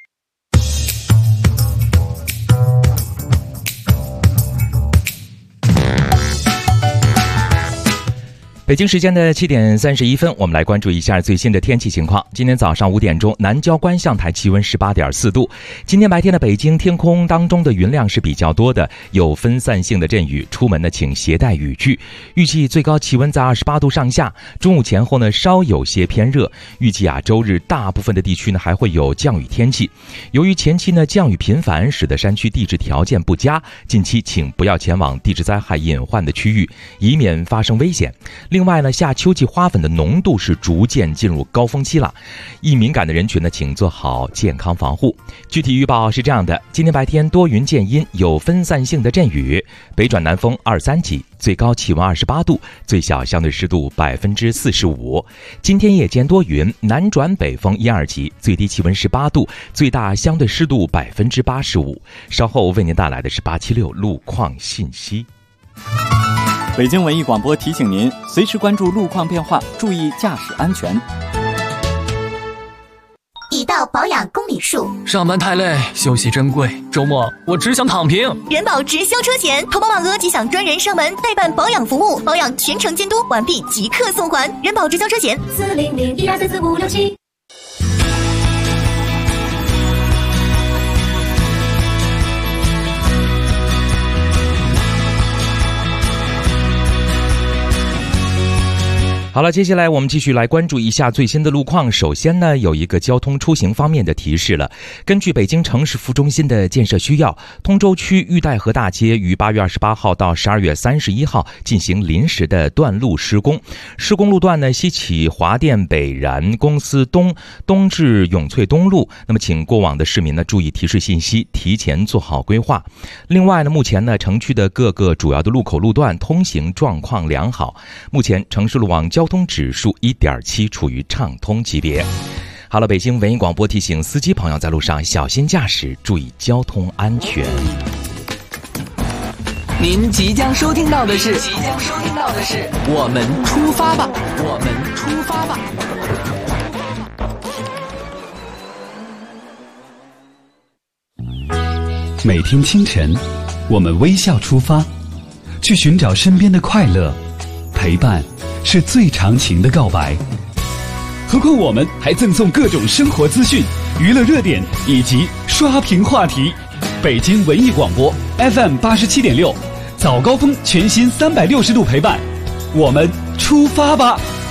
北京时间的7点31分，我们来关注一下最新的天气情况。今天早上5点钟，南郊观象台气温18.4度。今天白天的北京天空当中的云量是比较多的，有分散性的阵雨，出门呢请携带雨具。预计最高气温在28度上下，中午前后呢稍有些偏热。预计周日大部分的地区呢还会有降雨天气。由于前期呢降雨频繁，使得山区地质条件不佳，近期请不要前往地质灾害隐患的区域，以免发生危险。另外呢，夏秋季花粉的浓度是逐渐进入高峰期了，易敏感的人群呢，请做好健康防护。具体预报是这样的：今天白天多云见阴，有分散性的阵雨，北转南风2、3级，最高气温28度，最小相对湿度45%。今天夜间多云，南转北风1、2级，最低气温18度，最大相对湿度85%。稍后为您带来的是876路况信息。 北京文艺广播提醒您，随时关注路况变化，注意驾驶安全。 已到保养公里数， 上班太累，休息珍贵，周末我只想躺平。 人保直销车险，投保满额即享专人上门代办保养服务，保养全程监督，完毕即刻送还。人保直销车险40012444567。 好了，接下来我们继续来关注一下最新的路况。首先呢，有一个交通出行方面的提示了。根据北京城市副中心的建设需要，通州区玉带河大街于8月28号到12月31号进行临时的断路施工。施工路段呢，西起华电北燃公司东至永翠东路。那么，请过往的市民呢注意提示信息，提前做好规划。另外呢，目前呢，城区的各个主要的路口路段通行状况良好。目前城市路网交通指数1.7，处于畅通级别。好了，北京文艺广播提醒司机朋友在路上小心驾驶，注意交通安全。 您即将收听到的是我们出发吧，我们出发吧。 每天清晨，我们微笑出发，去寻找身边的快乐，陪伴是最长情的告白。何况我们还赠送各种生活资讯、娱乐热点以及刷屏话题。北京文艺广播 FM 87.6，早高峰全新360度陪伴，我们出发吧。